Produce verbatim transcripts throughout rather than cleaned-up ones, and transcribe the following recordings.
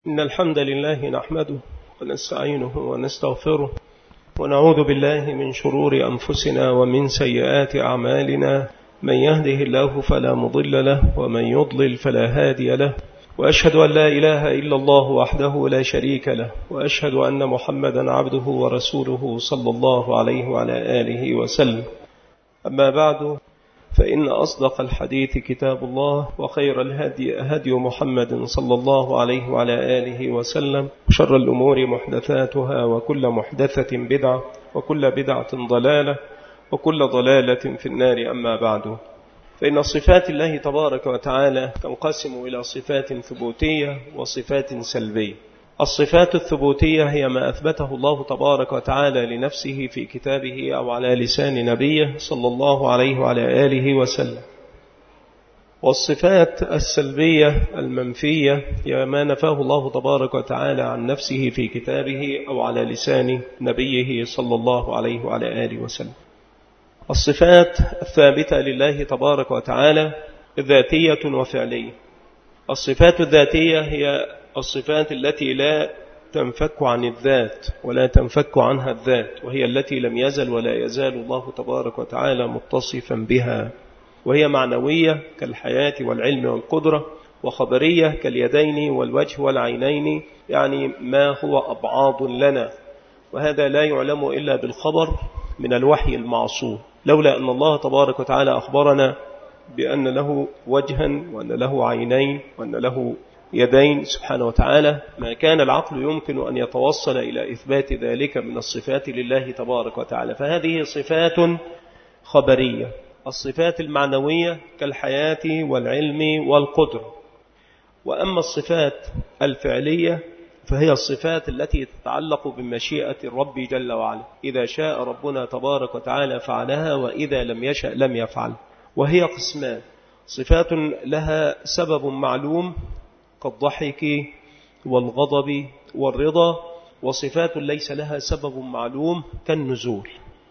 إن الحمد لله نحمده ونستعينه ونستغفره ونعوذ بالله من شرور أنفسنا ومن سيئات أعمالنا. من يهده الله فلا مضل له ومن يضلل فلا هادي له، وأشهد أن لا إله إلا الله وحده لا شريك له، وأشهد أن محمدا عبده ورسوله صلى الله عليه وعلى آله وسلم. أما بعد، فإن أصدق الحديث كتاب الله، وخير الهدي هدي محمد صلى الله عليه وعلى آله وسلم، وشر الأمور محدثاتها، وكل محدثة بدعة، وكل بدعة ضلالة، وكل ضلالة في النار. أما بعد، فإن صفات الله تبارك وتعالى تنقسم إلى صفات ثبوتية وصفات سلبية. الصفات الثبوتية هي ما أثبته الله تبارك وتعالى لنفسه في كتابه أو على لسان نبيه صلى الله عليه وعلى آله وسلم. والصفات السلبية المنفية هي ما نفاه الله تبارك وتعالى عن نفسه في كتابه أو على لسان نبيه صلى الله عليه وعلى آله وسلم. الصفات الثابتة لله تبارك وتعالى ذاتية وفعلية. الصفات الذاتية هي الصفات التي لا تنفك عن الذات ولا تنفك عنها الذات، وهي التي لم يزل ولا يزال الله تبارك وتعالى متصفا بها، وهي معنوية كالحياة والعلم والقدرة، وخبرية كاليدين والوجه والعينين، يعني ما هو أبعاض لنا، وهذا لا يعلم إلا بالخبر من الوحي المعصوم، لولا أن الله تبارك وتعالى أخبرنا بأن له وجها وأن له عينين وأن له يدين سبحانه وتعالى، ما كان العقل يمكن أن يتوصل إلى إثبات ذلك من الصفات لله تبارك وتعالى. فهذه صفات خبرية. الصفات المعنوية كالحياة والعلم والقدرة. وأما الصفات الفعلية فهي الصفات التي تتعلق بمشيئة الرب جل وعلا، إذا شاء ربنا تبارك وتعالى فعلها، وإذا لم يشأ لم يفعل. وهي قسمان: صفات لها سبب معلوم كالضحك والغضب والرضا، وصفات ليس لها سبب معلوم كالنزول.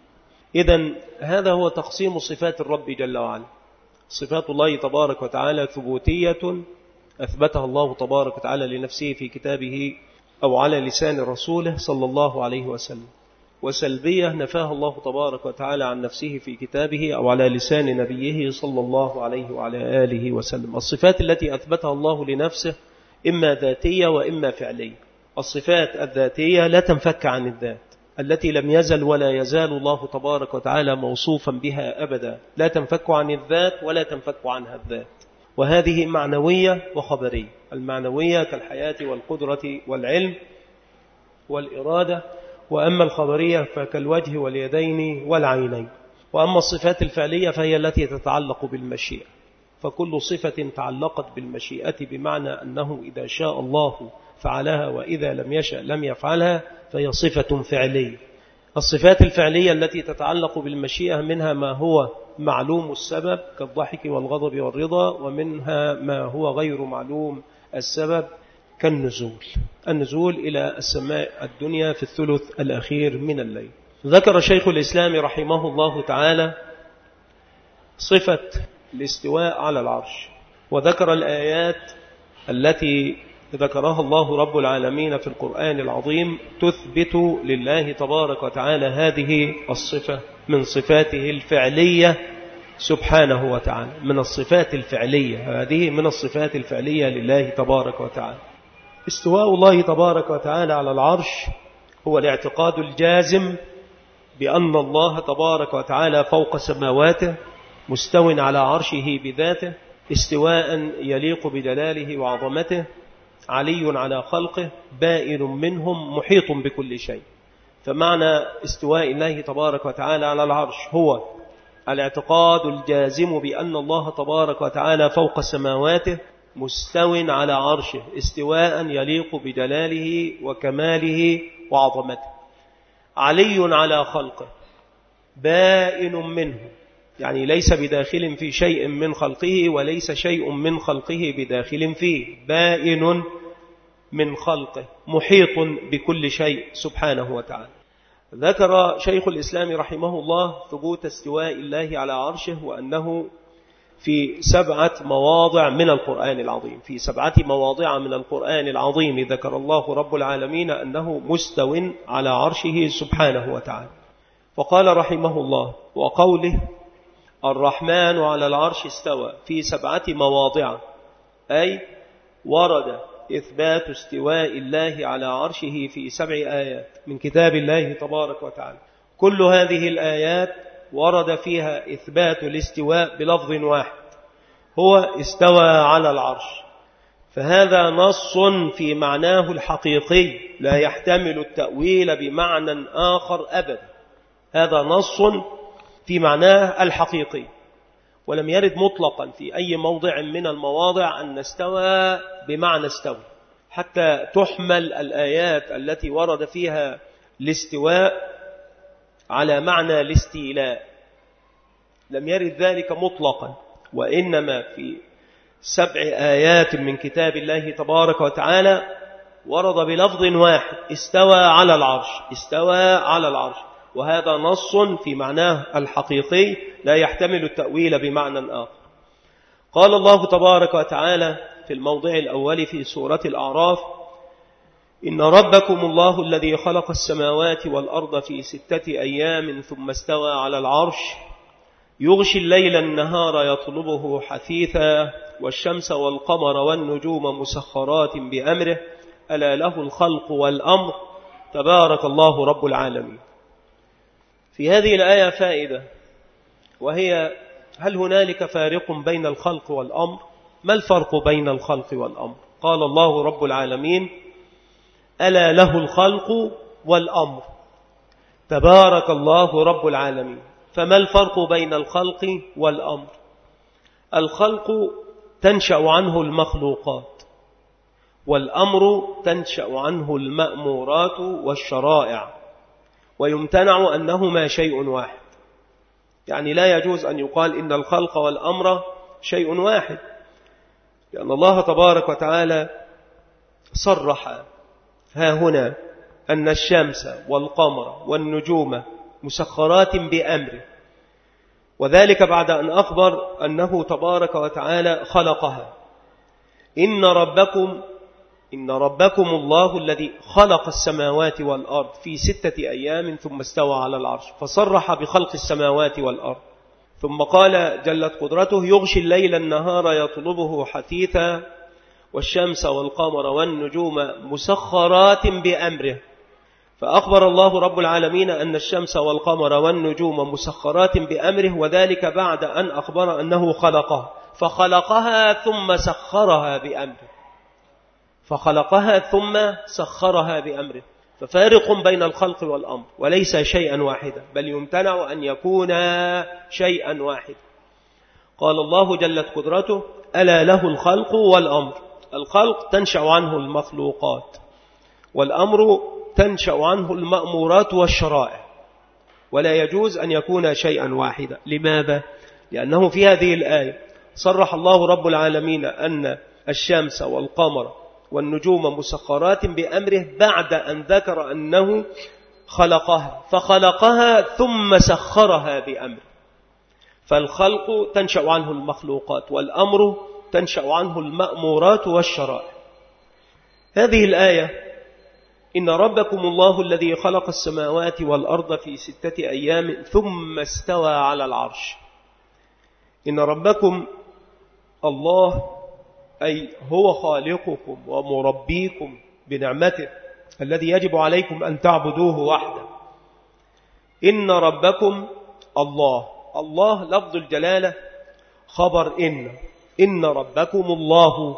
إذن هذا هو تقسيم صفات الرب جل وعلا. صفات الله تبارك وتعالى ثبوتية أثبتها الله تبارك وتعالى لنفسه في كتابه أو على لسان رسوله صلى الله عليه وسلم، وسلبية نفاها الله تبارك وتعالى عن نفسه في كتابه أو على لسان نبيه صلى الله عليه وعلى آله وسلم. الصفات التي أثبتها الله لنفسه إما ذاتية وإما فعلية. الصفات الذاتية لا تنفك عن الذات، التي لم يزل ولا يزال الله تبارك وتعالى موصوفا بها أبدا، لا تنفك عن الذات ولا تنفك عنها الذات. وهذه معنوية وخبرية. المعنوية كالحياة والقدرة والعلم والإرادة، وأما الخبرية فكالوجه واليدين والعينين. وأما الصفات الفعلية فهي التي تتعلق بالمشيئة. فكل صفة تعلقت بالمشيئة بمعنى أنه إذا شاء الله فعلها، وإذا لم يشأ لم يفعلها، فهي صفة فعلية. الصفات الفعلية التي تتعلق بالمشيئة منها ما هو معلوم السبب كالضحك والغضب والرضا، ومنها ما هو غير معلوم السبب كالنزول النزول إلى السماء الدنيا في الثلث الأخير من الليل. ذكر شيخ الإسلام رحمه الله تعالى صفة الاستواء على العرش، وذكر الآيات التي ذكرها الله رب العالمين في القرآن العظيم تثبت لله تبارك وتعالى هذه الصفة من صفاته الفعلية سبحانه وتعالى. من الصفات الفعلية هذه من الصفات الفعلية لله تبارك وتعالى. استواء الله تبارك وتعالى على العرش هو الاعتقاد الجازم بأن الله تبارك وتعالى فوق سماواته مستو على عرشه بذاته، استواء يليق بدلاله وعظمته، علي على خلقه، بائن منهم، محيط بكل شيء. فمعنى استواء الله تبارك وتعالى على العرش هو الاعتقاد الجازم بأن الله تبارك وتعالى فوق سماواته مستو على عرشه استواء يليق بدلاله وكماله وعظمته، علي على خلقه، بائن منه، يعني ليس بداخل في شيء من خلقه وليس شيء من خلقه بداخل فيه، بائن من خلقه، محيط بكل شيء سبحانه وتعالى. ذكر شيخ الإسلام رحمه الله ثبوت استواء الله على عرشه، وأنه في سبعة مواضع من القرآن العظيم. في سبعة مواضع من القرآن العظيم ذكر الله رب العالمين أنه مستو على عرشه سبحانه وتعالى. فقال رحمه الله: وقوله الرحمن على العرش استوى في سبعة مواضع، أي ورد إثبات استواء الله على عرشه في سبع آيات من كتاب الله تبارك وتعالى. كل هذه الآيات ورد فيها إثبات الاستواء بلفظ واحد، هو استوى على العرش. فهذا نص في معناه الحقيقي لا يحتمل التأويل بمعنى آخر أبدا. هذا نص في معناه الحقيقي، ولم يرد مطلقا في أي موضع من المواضع أن استوى بمعنى استوى، حتى تحمل الآيات التي ورد فيها الاستواء على معنى الاستيلاء. لم يرد ذلك مطلقا، وإنما في سبع آيات من كتاب الله تبارك وتعالى ورد بلفظ واحد: استوى على العرش، استوى على العرش. وهذا نص في معناه الحقيقي لا يحتمل التأويل بمعنى آخر. قال الله تبارك وتعالى في الموضع الأول في سورة الأعراف: إن ربكم الله الذي خلق السماوات والأرض في ستة أيام ثم استوى على العرش يغشي الليل النهار يطلبه حثيثا والشمس والقمر والنجوم مسخرات بأمره ألا له الخلق والأمر تبارك الله رب العالمين. في هذه الآية فائدة، وهي: هل هنالك فارق بين الخلق والأمر؟ ما الفرق بين الخلق والأمر؟ قال الله رب العالمين: ألا له الخلق والأمر تبارك الله رب العالمين. فما الفرق بين الخلق والأمر؟ الخلق تنشأ عنه المخلوقات، والأمر تنشأ عنه المأمورات والشرائع، ويمتنع أنهما شيء واحد. يعني لا يجوز أن يقال إن الخلق والأمر شيء واحد، لأن الله تبارك وتعالى صرح ها هنا أن الشمس والقمر والنجوم مسخرات بأمره، وذلك بعد أن أخبر أنه تبارك وتعالى خلقها. إن ربكم إن ربكم الله الذي خلق السماوات والأرض في ستة أيام ثم استوى على العرش، فصرح بخلق السماوات والأرض. ثم قال جلت قدرته: يغشي الليل النهار يطلبه حثيثا والشمس والقمر والنجوم مسخرات بأمره. فأخبر الله رب العالمين أن الشمس والقمر والنجوم مسخرات بأمره، وذلك بعد أن أخبر أنه خلقها، فخلقها ثم سخرها بأمره فخلقها ثم سخرها بأمره. ففارق بين الخلق والأمر، وليس شيئا واحدا، بل يمتنع أن يكون شيئا واحدا. قال الله جلت قدرته: ألا له الخلق والأمر. الخلق تنشأ عنه المخلوقات، والأمر تنشأ عنه المأمورات والشرائع، ولا يجوز أن يكون شيئا واحدا. لماذا؟ لأنه في هذه الآية صرح الله رب العالمين أن الشمس والقمر والنجوم مسخرات بأمره بعد أن ذكر أنه خلقها، فخلقها ثم سخرها بأمره. فالخلق تنشأ عنه المخلوقات، والأمر تنشأ عنه المأمورات والشرائع. هذه الآية: إن ربكم الله الذي خلق السماوات والأرض في ستة أيام ثم استوى على العرش. إن ربكم الله أي هو خالقكم ومربيكم بنعمته الذي يجب عليكم أن تعبدوه وحده. إن ربكم الله. الله لفظ الجلالة خبر إن إن ربكم الله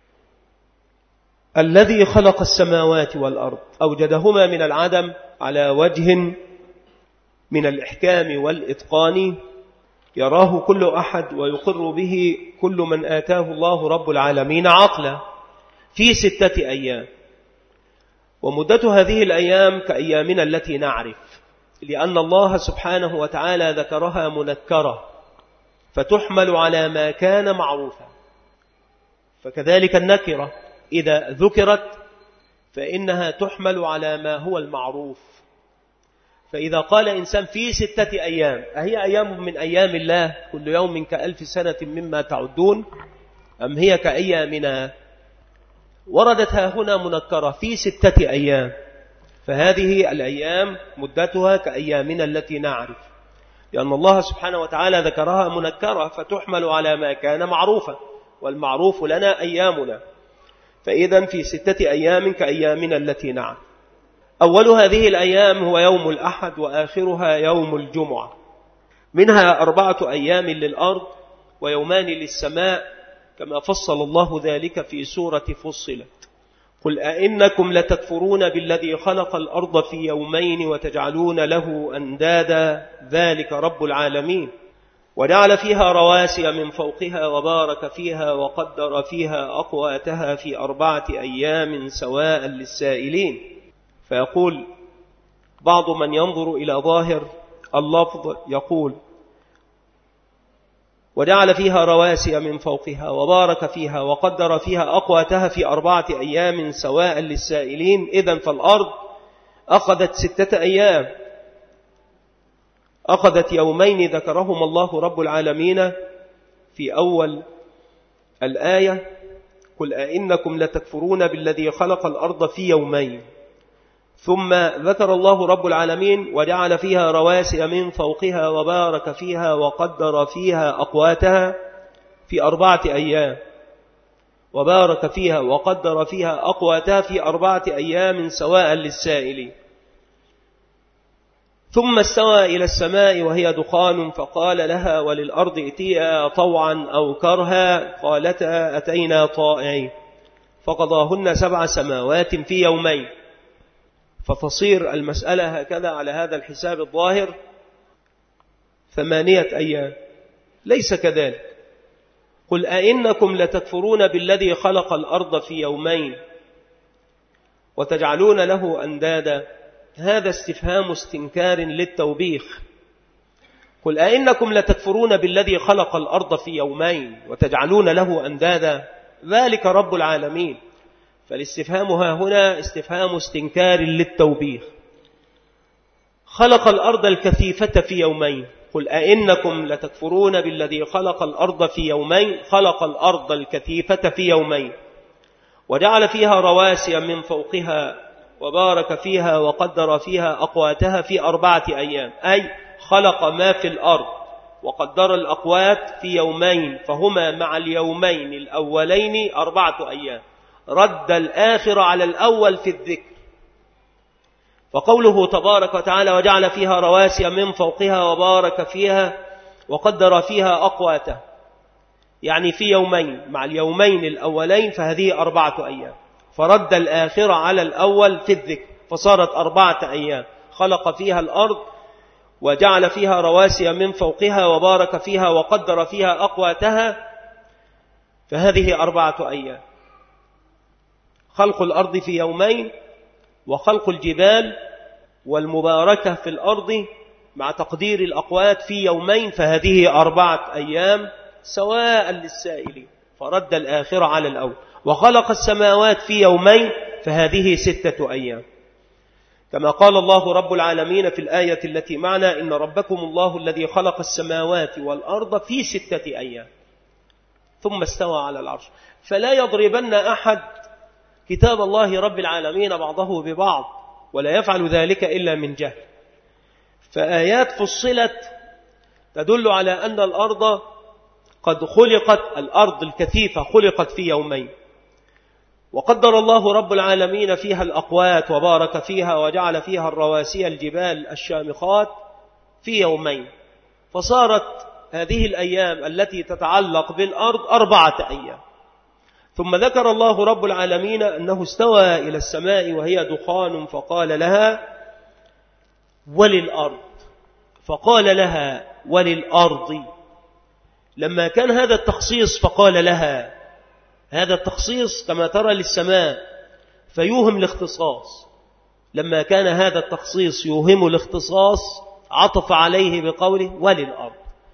الذي خلق السماوات والأرض، أوجدهما من العدم على وجه من الإحكام والإتقان يراه كل أحد ويقر به كل من آتاه الله رب العالمين عقلا، في ستة أيام. ومدة هذه الأيام كأيامنا التي نعرف، لأن الله سبحانه وتعالى ذكرها منكرة فتحمل على ما كان معروفا، فكذلك النكرة إذا ذكرت فإنها تحمل على ما هو المعروف. فإذا قال إنسان في ستة أيام أهي أيام من أيام الله كل يوم كألف سنة مما تعدون أم هي كأيامنا؟ وردت ها هنا منكرة في ستة أيام، فهذه الأيام مدتها كأيامنا التي نعرف، لأن الله سبحانه وتعالى ذكرها منكرة فتحمل على ما كان معروفا، والمعروف لنا أيامنا، فإذا في ستة أيام كأيامنا التي نعرف. أول هذه الأيام هو يوم الأحد، وآخرها يوم الجمعة، منها أربعة أيام للأرض ويومان للسماء، كما فصل الله ذلك في سورة فصلت. قل أئنكم لتكفرون بالذي خلق الأرض في يومين وتجعلون له أندادا ذلك رب العالمين، وجعل فيها رواسي من فوقها وبارك فيها وقدر فيها أقواتها في أربعة أيام سواء للسائلين. فيقول بعض من ينظر إلى ظاهر اللفظ يقول وجعل فيها رواسي من فوقها وبارك فيها وقدر فيها أقواتها في أربعة أيام سواء للسائلين، إذن فالأرض أخذت ستة أيام، أخذت يومين ذكرهم الله رب العالمين في أول الآية قل أئنكم لتكفرون بالذي خلق الأرض في يومين، ثم ذكر الله رب العالمين وجعل فيها رواسي من فوقها وبارك فيها وقدر فيها أقواتها في أربعة أيام، وبارك فيها وقدر فيها أقواتها في أربعة أيام سواء للسائلين. ثم استوى إلى السماء وهي دخان فقال لها وللأرض ائتيا طوعا أو كرها قالتا أتينا طائعين، فقضاهن سبع سماوات في يومين، فتصير المسألة هكذا على هذا الحساب الظاهر ثمانية أيام. ليس كذلك. قل أئنكم لتكفرون بالذي خلق الأرض في يومين وتجعلون له أندادا، هذا استفهام استنكار للتوبيخ. قل أئنكم لتكفرون بالذي خلق الأرض في يومين وتجعلون له أندادا ذلك رب العالمين، فالاستفهام ها هنا استفهام استنكار للتوبيخ. خلق الأرض الكثيفة في يومين، قل أئنكم لتكفرون بالذي خلق الأرض في يومين، خلق الأرض الكثيفة في يومين وجعل فيها رواسي من فوقها وبارك فيها وقدر فيها أقواتها في أربعة أيام، أي خلق ما في الأرض وقدر الأقوات في يومين، فهما مع اليومين الأولين أربعة أيام، رد الآخر على الأول في الذكر. فقوله تبارك وتعالى وجعل فيها رواسي من فوقها وبارك فيها وقدر فيها أقواتها، يعني في يومين مع اليومين الأولين، فهذه أربعة أيام، فرد الآخر على الأول في الذكر، فصارت أربعة أيام خلق فيها الأرض وجعل فيها رواسي من فوقها وبارك فيها وقدر فيها أقواتها، فهذه أربعة أيام. خلق الأرض في يومين، وخلق الجبال والمباركة في الأرض مع تقدير الأقوات في يومين، فهذه أربعة أيام سواء للسائلين، فرد الآخر على الأول. وخلق السماوات في يومين، فهذه ستة أيام، كما قال الله رب العالمين في الآية التي معنا إن ربكم الله الذي خلق السماوات والأرض في ستة أيام ثم استوى على العرش. فلا يضربن أحد كتاب الله رب العالمين بعضه ببعض، ولا يفعل ذلك إلا من جهل. فآيات فصلت تدل على أن الأرض قد خلقت، الأرض الكثيفة خلقت في يومين، وقدر الله رب العالمين فيها الأقوات وبارك فيها وجعل فيها الرواسي الجبال الشامخات في يومين، فصارت هذه الأيام التي تتعلق بالأرض أربعة أيام. ثم ذكر الله رب العالمين أنه استوى إلى السماء وهي دخان فقال لها وللأرض، فقال لها وللأرض. لما كان هذا التخصيص فقال لها، هذا التخصيص كما ترى للسماء فيوهم الاختصاص، لما كان هذا التخصيص يوهم الاختصاص عطف عليه بقوله وللأرض،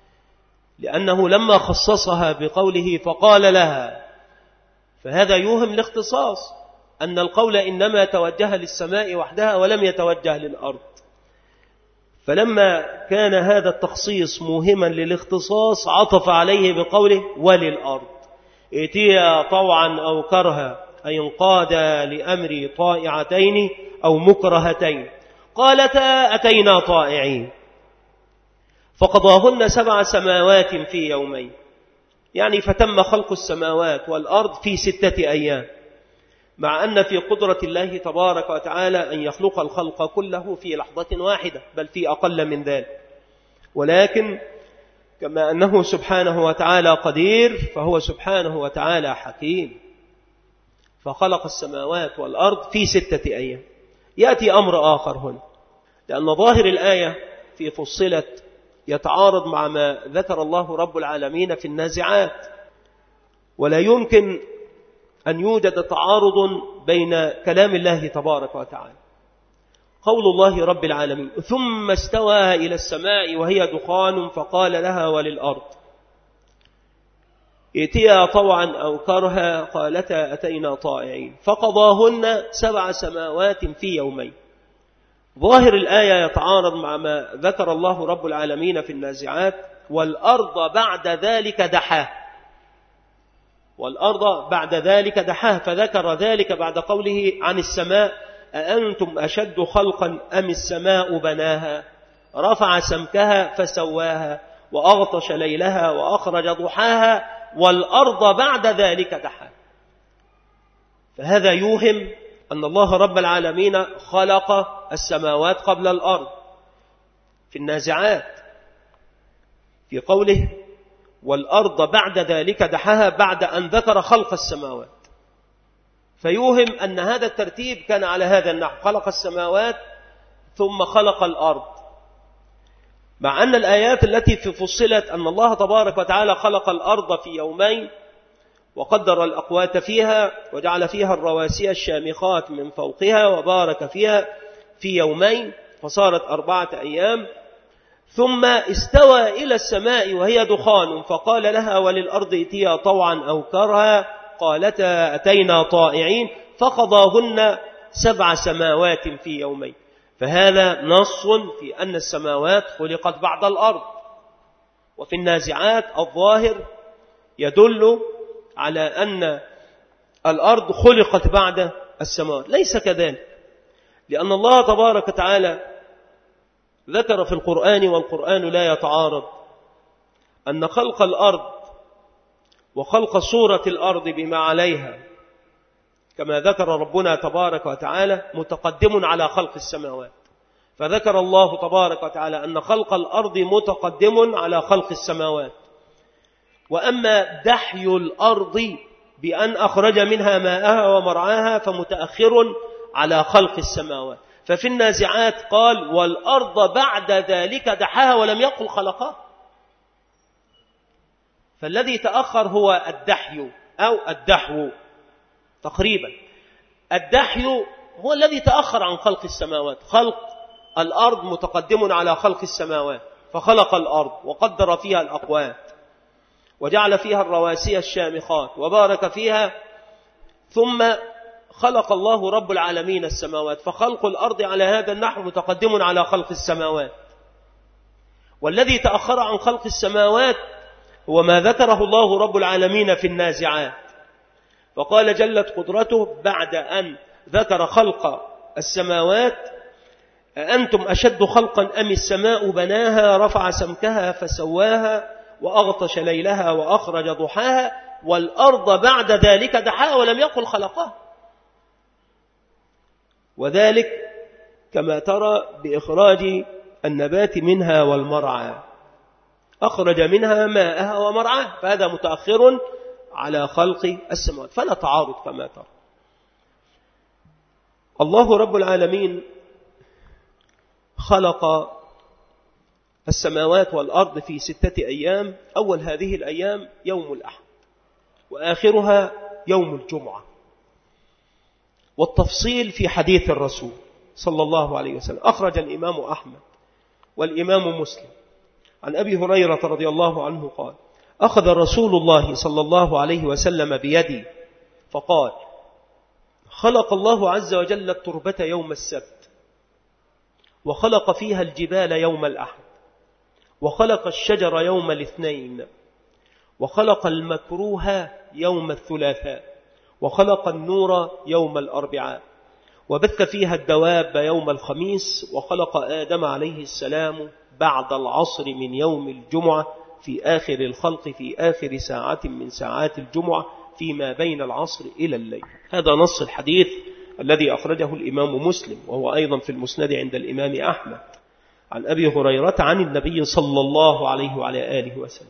لأنه لما خصصها بقوله فقال لها، فهذا يوهم الاختصاص، أن القول إنما توجه للسماء وحدها ولم يتوجه للأرض. فلما كان هذا التخصيص موهما للاختصاص عطف عليه بقوله وللأرض ائتيا طوعا أو كرها أي انقاد لأمر طائعتين أو مكرهتين قالتا أتينا طائعين فقضاهن سبع سماوات في يومين، يعني فتم خلق السماوات والأرض في ستة أيام، مع أن في قدرة الله تبارك وتعالى أن يخلق الخلق كله في لحظة واحدة بل في أقل من ذلك، ولكن كما أنه سبحانه وتعالى قدير فهو سبحانه وتعالى حكيم، فخلق السماوات والأرض في ستة أيام. يأتي أمر آخر هنا، لأن ظاهر الآية في فصلت يتعارض مع ما ذكر الله رب العالمين في النازعات، ولا يمكن أن يوجد تعارض بين كلام الله تبارك وتعالى. قول الله رب العالمين ثم استوى إلى السماء وهي دخان فقال لها وللأرض ائتيا طوعا أو كرها قالتا أتينا طائعين فقضاهن سبع سماوات في يومين. ظاهر الآية يتعارض مع ما ذكر الله رب العالمين في النازعات والأرض بعد ذلك دحاها، والأرض بعد ذلك دحاها، فذكر ذلك بعد قوله عن السماء أأنتم أشد خلقا أم السماء بناها رفع سمكها فسواها وأغطش ليلها وأخرج ضحاها والأرض بعد ذلك دحاها. فهذا يوهم أن الله رب العالمين خلق السماوات قبل الأرض في النازعات في قوله والأرض بعد ذلك دحاها بعد أن ذكر خلق السماوات، فيوهم أن هذا الترتيب كان على هذا النحو، خلق السماوات ثم خلق الأرض، مع أن الآيات التي في فصلت أن الله تبارك وتعالى خلق الأرض في يومين وقدر الأقوات فيها وجعل فيها الرواسي الشامخات من فوقها وبارك فيها في يومين فصارت أربعة أيام، ثم استوى إلى السماء وهي دخان فقال لها وللأرض ائتيا طوعا أو كرها قالتا أتينا طائعين فقضاهن سبع سماوات في يومين. فهذا نص في أن السماوات خلقت بعد الأرض، وفي النازعات الظاهر يدل على أن الأرض خلقت بعد السماوات. ليس كذلك، لأن الله تبارك وتعالى ذكر في القرآن والقرآن لا يتعارض أن خلق الأرض وخلق صورة الأرض بما عليها كما ذكر ربنا تبارك وتعالى متقدم على خلق السماوات، فذكر الله تبارك وتعالى أن خلق الأرض متقدم على خلق السماوات. وأما دحي الأرض بأن أخرج منها ماءها ومرعاها فمتأخر على خلق السماوات. ففي النازعات قال والأرض بعد ذلك دحاها ولم يقل خلقها، فالذي تأخر هو الدحي أو الدحو تقريبا. الدحي هو الذي تأخر عن خلق السماوات، خلق الأرض متقدم على خلق السماوات، فخلق الأرض وقدر فيها الأقوات وجعل فيها الرواسي الشامخات وبارك فيها، ثم خلق الله رب العالمين السماوات، فخلق الأرض على هذا النحو متقدم على خلق السماوات. والذي تأخر عن خلق السماوات هو ما ذكره الله رب العالمين في النازعات، فقال جلت قدرته بعد أن ذكر خلق السماوات أأنتم أشد خلقا أم السماء بناها رفع سمكها فسواها وأغطش ليلها وأخرج ضحاها والأرض بعد ذلك دحاها ولم يقل خلقها. وذلك كما ترى بإخراج النبات منها والمرعى، أخرج منها ماءها ومرعاها، فهذا متأخر على خلق السماوات، فلا تعارض كما ترى. الله رب العالمين خلق السماوات والأرض في ستة أيام، أول هذه الأيام يوم الأحد وآخرها يوم الجمعة، والتفصيل في حديث الرسول صلى الله عليه وسلم. أخرج الإمام أحمد والإمام مسلم عن أبي هريرة رضي الله عنه قال أخذ رسول الله صلى الله عليه وسلم بيدي فقال خلق الله عز وجل التربة يوم السبت وخلق فيها الجبال يوم الأحد، وخلق الشجر يوم الاثنين، وخلق المكروه يوم الثلاثاء، وخلق النور يوم الأربعاء، وبث فيها الدواب يوم الخميس، وخلق آدم عليه السلام بعد العصر من يوم الجمعة في آخر الخلق في آخر ساعة من ساعات الجمعة فيما بين العصر إلى الليل. هذا نص الحديث الذي أخرجه الإمام مسلم، وهو أيضا في المسند عند الإمام أحمد عن أبي هريرة عن النبي صلى الله عليه وعلى آله وسلم.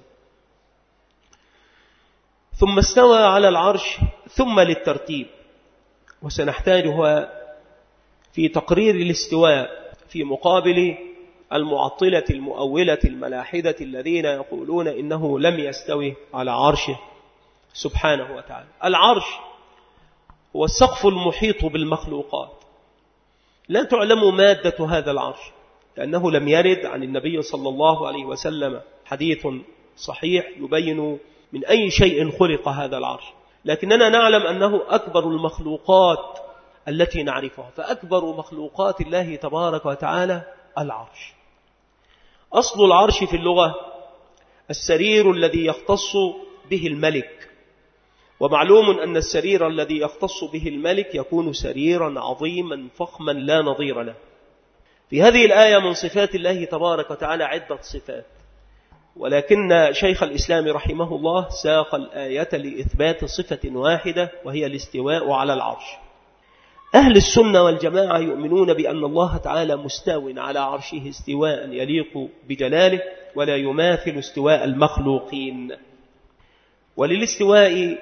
ثم استوى على العرش، ثم للترتيب، وسنحتاجها في تقرير الاستواء في مقابل المعطلة المؤولة الملاحدة الذين يقولون إنه لم يستوي على عرشه سبحانه وتعالى. العرش هو السقف المحيط بالمخلوقات، لا تعلم مادة هذا العرش، لأنه لم يرد عن النبي صلى الله عليه وسلم حديث صحيح يبين من أي شيء خلق هذا العرش، لكننا نعلم أنه أكبر المخلوقات التي نعرفها، فأكبر مخلوقات الله تبارك وتعالى العرش. أصل العرش في اللغة السرير الذي يختص به الملك، ومعلوم أن السرير الذي يختص به الملك يكون سريرا عظيما فخما لا نظير له. في هذه الآية من صفات الله تبارك وتعالى عدة صفات، ولكن شيخ الإسلام رحمه الله ساق الآية لإثبات صفة واحدة وهي الاستواء على العرش. أهل السنة والجماعة يؤمنون بأن الله تعالى مستو على عرشه استواء يليق بجلاله ولا يماثل استواء المخلوقين. وللاستواء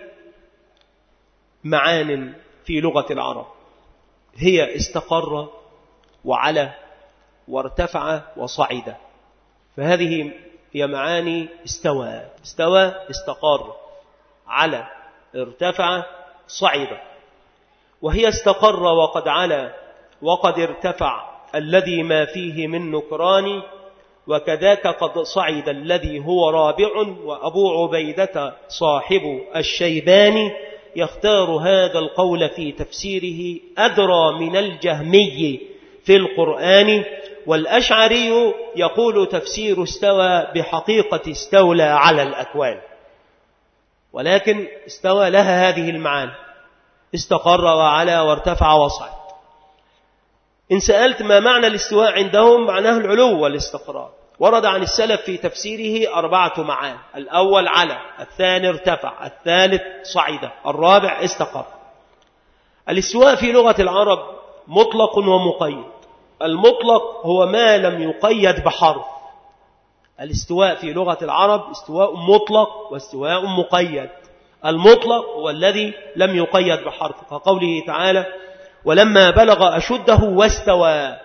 معان في لغة العرب، هي استقر وعلى وارتفع وصعد، فهذه هي معاني استوى. استوى استقر، على ارتفع صعد. وهي استقر وقد علا وقد ارتفع الذي ما فيه من نكران، وكذاك قد صعد الذي هو رابع. وأبو عبيدة صاحب الشيباني يختار هذا القول في تفسيره أدرى من الجهمي في القرآن. والأشعري يقول تفسير استوى بحقيقة استولى على الأكوان، ولكن استوى لها هذه المعاني: استقر وعلى وارتفع وصعد. إن سألت ما معنى الاستواء عندهم، معناه العلو والاستقرار. ورد عن السلف في تفسيره أربعة معاني: الأول على، الثاني ارتفع، الثالث صعد، الرابع استقر. الاستواء في لغة العرب مطلق ومقيد. المطلق هو ما لم يقيد بحرف. الاستواء في لغة العرب استواء مطلق واستواء مقيد. المطلق هو الذي لم يقيد بحرف، كقوله تعالى: ولما بلغ أشده واستوى،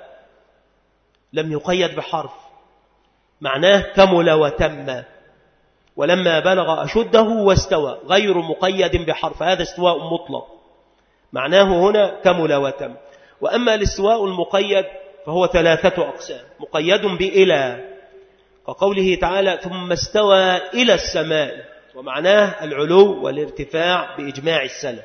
لم يقيد بحرف، معناه كمل وتم. ولما بلغ أشده واستوى غير مقيد بحرف، هذا استواء مطلق، معناه هنا كمل وتم. وأما الاستواء المقيد فهو ثلاثة أقسام: مقيد بإلى، كقوله تعالى: ثم استوى إلى السماء، ومعناه العلو والارتفاع بإجماع السلف.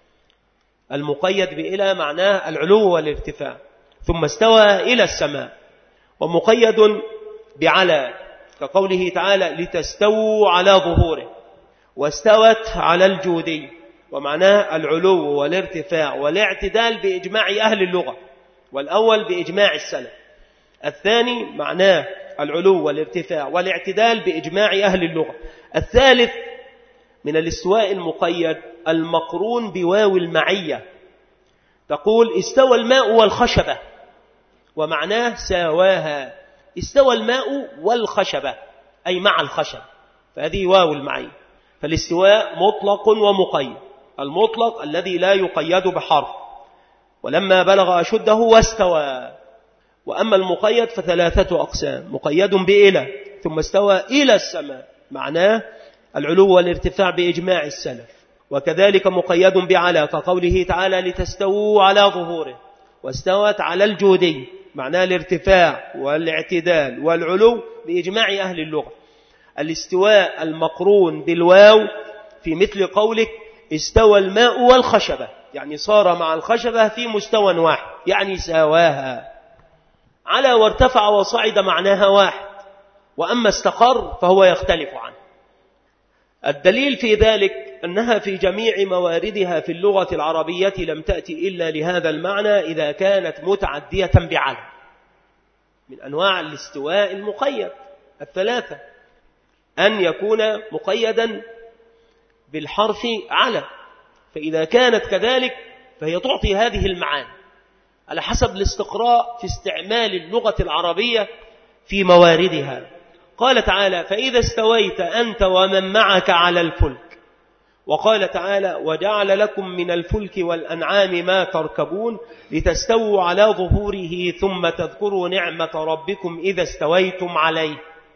المقيد بإلى معناه العلو والارتفاع. ثم استوى إلى السماء. ومقيد بعلى، كقوله تعالى: لتستووا على ظهوره، واستوت على الجودي، ومعناه العلو والارتفاع والاعتدال بإجماع أهل اللغة، والأول بإجماع السلف. الثاني معناه العلو والارتفاع والاعتدال بإجماع أهل اللغة. الثالث من الاستواء المقيد المقرون بواو المعية، تقول: استوى الماء والخشبة، ومعناه ساواها. استوى الماء والخشبة أي مع الخشب، فهذه واو المعية. فالاستواء مطلق ومقيد. المطلق الذي لا يقيد بحرف: ولما بلغ أشده واستوى. وأما المقيد فثلاثة أقسام: مقيد بإلى، ثم استوى إلى السماء، معناه العلو والارتفاع بإجماع السلف. وكذلك مقيد بعلى، كقوله تعالى: لتستووا على ظهوره، واستوت على الجودي، معناه الارتفاع والاعتدال والعلو بإجماع أهل اللغة. الاستواء المقرون بالواو في مثل قولك: استوى الماء والخشبة، يعني صار مع الخشبة في مستوى واحد، يعني ساواها. على وارتفع وصعد معناها واحد، وأما استقر فهو يختلف عنه. الدليل في ذلك أنها في جميع مواردها في اللغة العربية لم تأتي إلا لهذا المعنى إذا كانت متعدية بعلى، من أنواع الاستواء المقيد الثلاثة، أن يكون مقيدا بالحرف على، فإذا كانت كذلك فهي تعطي هذه المعاني على حسب الاستقراء في استعمال اللغة العربية في مواردها. قال تعالى: فإذا استويت أنت ومن معك على الفلك. وقال تعالى: وجعل لكم من الفلك والأنعام ما تركبون لتستووا على ظهوره ثم تذكروا نعمة ربكم إذا استويتم عليه.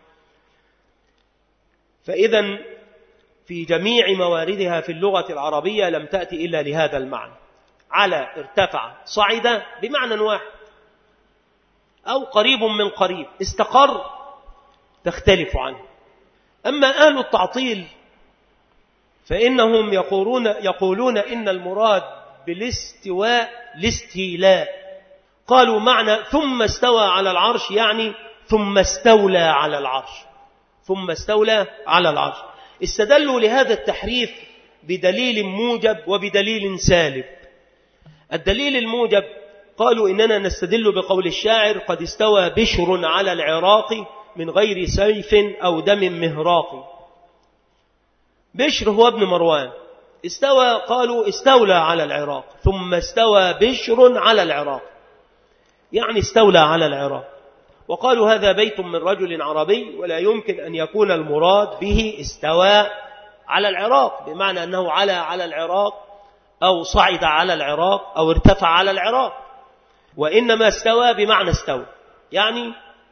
فإذا في جميع مواردها في اللغة العربية لم تأتي إلا لهذا المعنى، على ارتفع صعد بمعنى واحد أو قريب من قريب، استقر تختلف عنه. أما أهل التعطيل فإنهم يقولون, يقولون إن المراد بالاستواء الاستيلاء. قالوا معنى ثم استوى على العرش يعني ثم استولى على العرش، ثم استولى على العرش. استدلوا لهذا التحريف بدليل موجب وبدليل سالب. الدليل الموجب قالوا إننا نستدل بقول الشاعر: قد استوى بشر على العراق من غير سيف أو دم مهراق. بشر هو ابن مروان، استوى قالوا استولى على العراق، ثم استوى بشر على العراق يعني استولى على العراق. وقالوا هذا بيت من رجل عربي ولا يمكن أن يكون المراد به استوى على العراق بمعنى أنه على على العراق أو صعد على العراق أو ارتفع على العراق، وإنما استوى بمعنى استوى، يعني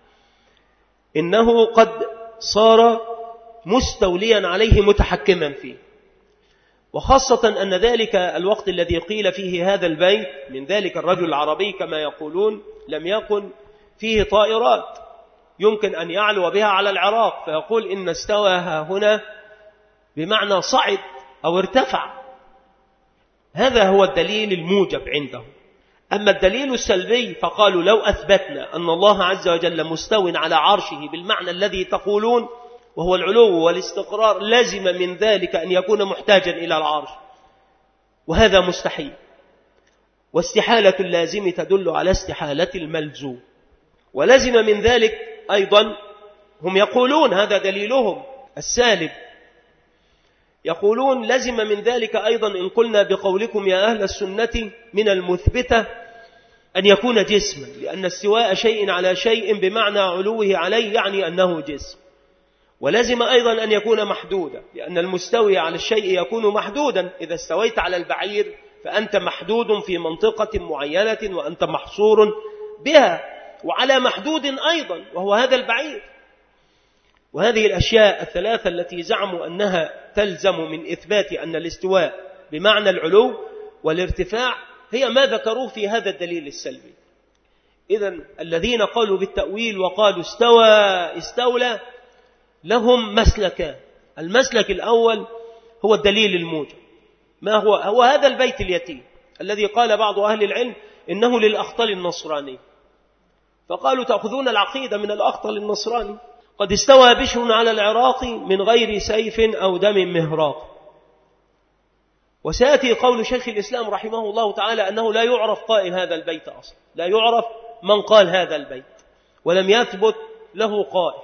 إنه قد صار مستوليا عليه متحكما فيه. وخاصة أن ذلك الوقت الذي قيل فيه هذا البيت من ذلك الرجل العربي كما يقولون لم يكن فيه طائرات يمكن أن يعلو بها على العراق، فيقول إن استوى هنا بمعنى صعد أو ارتفع. هذا هو الدليل الموجب عندهم. أما الدليل السلبي فقالوا لو أثبتنا أن الله عز وجل مستو على عرشه بالمعنى الذي تقولون وهو العلو والاستقرار، لازم من ذلك أن يكون محتاجا إلى العرش، وهذا مستحيل. واستحالة اللازم تدل على استحالة الملزوم. ولازم من ذلك أيضا هم يقولون هذا دليلهم السالب، يقولون لازم من ذلك أيضا إن قلنا بقولكم يا أهل السنة من المثبتة أن يكون جسما، لأن استواء شيء على شيء بمعنى علوه عليه يعني أنه جسم. ولازم أيضا أن يكون محدودا، لأن المستوي على الشيء يكون محدودا. إذا استويت على البعير فأنت محدود في منطقة معينة وأنت محصور بها، وعلى محدود أيضا وهو هذا البعير. وهذه الأشياء الثلاثة التي زعموا أنها تلزم من إثبات أن الاستواء بمعنى العلو والارتفاع هي ما ذكروه في هذا الدليل السلبي. إذن الذين قالوا بالتأويل وقالوا استوى استولى لهم مسلكان. المسلك الأول هو الدليل الموجب، ما هو؟ هو هذا البيت اليتيم الذي قال بعض أهل العلم إنه للأخطل النصراني، فقالوا تأخذون العقيدة من الأخطل النصراني. قد استوى بشر على العراق من غير سيف أو دم مهراق. وسيأتي قول شيخ الإسلام رحمه الله تعالى أنه لا يعرف قائل هذا البيت أصلا، لا يعرف من قال هذا البيت، ولم يثبت له قائل،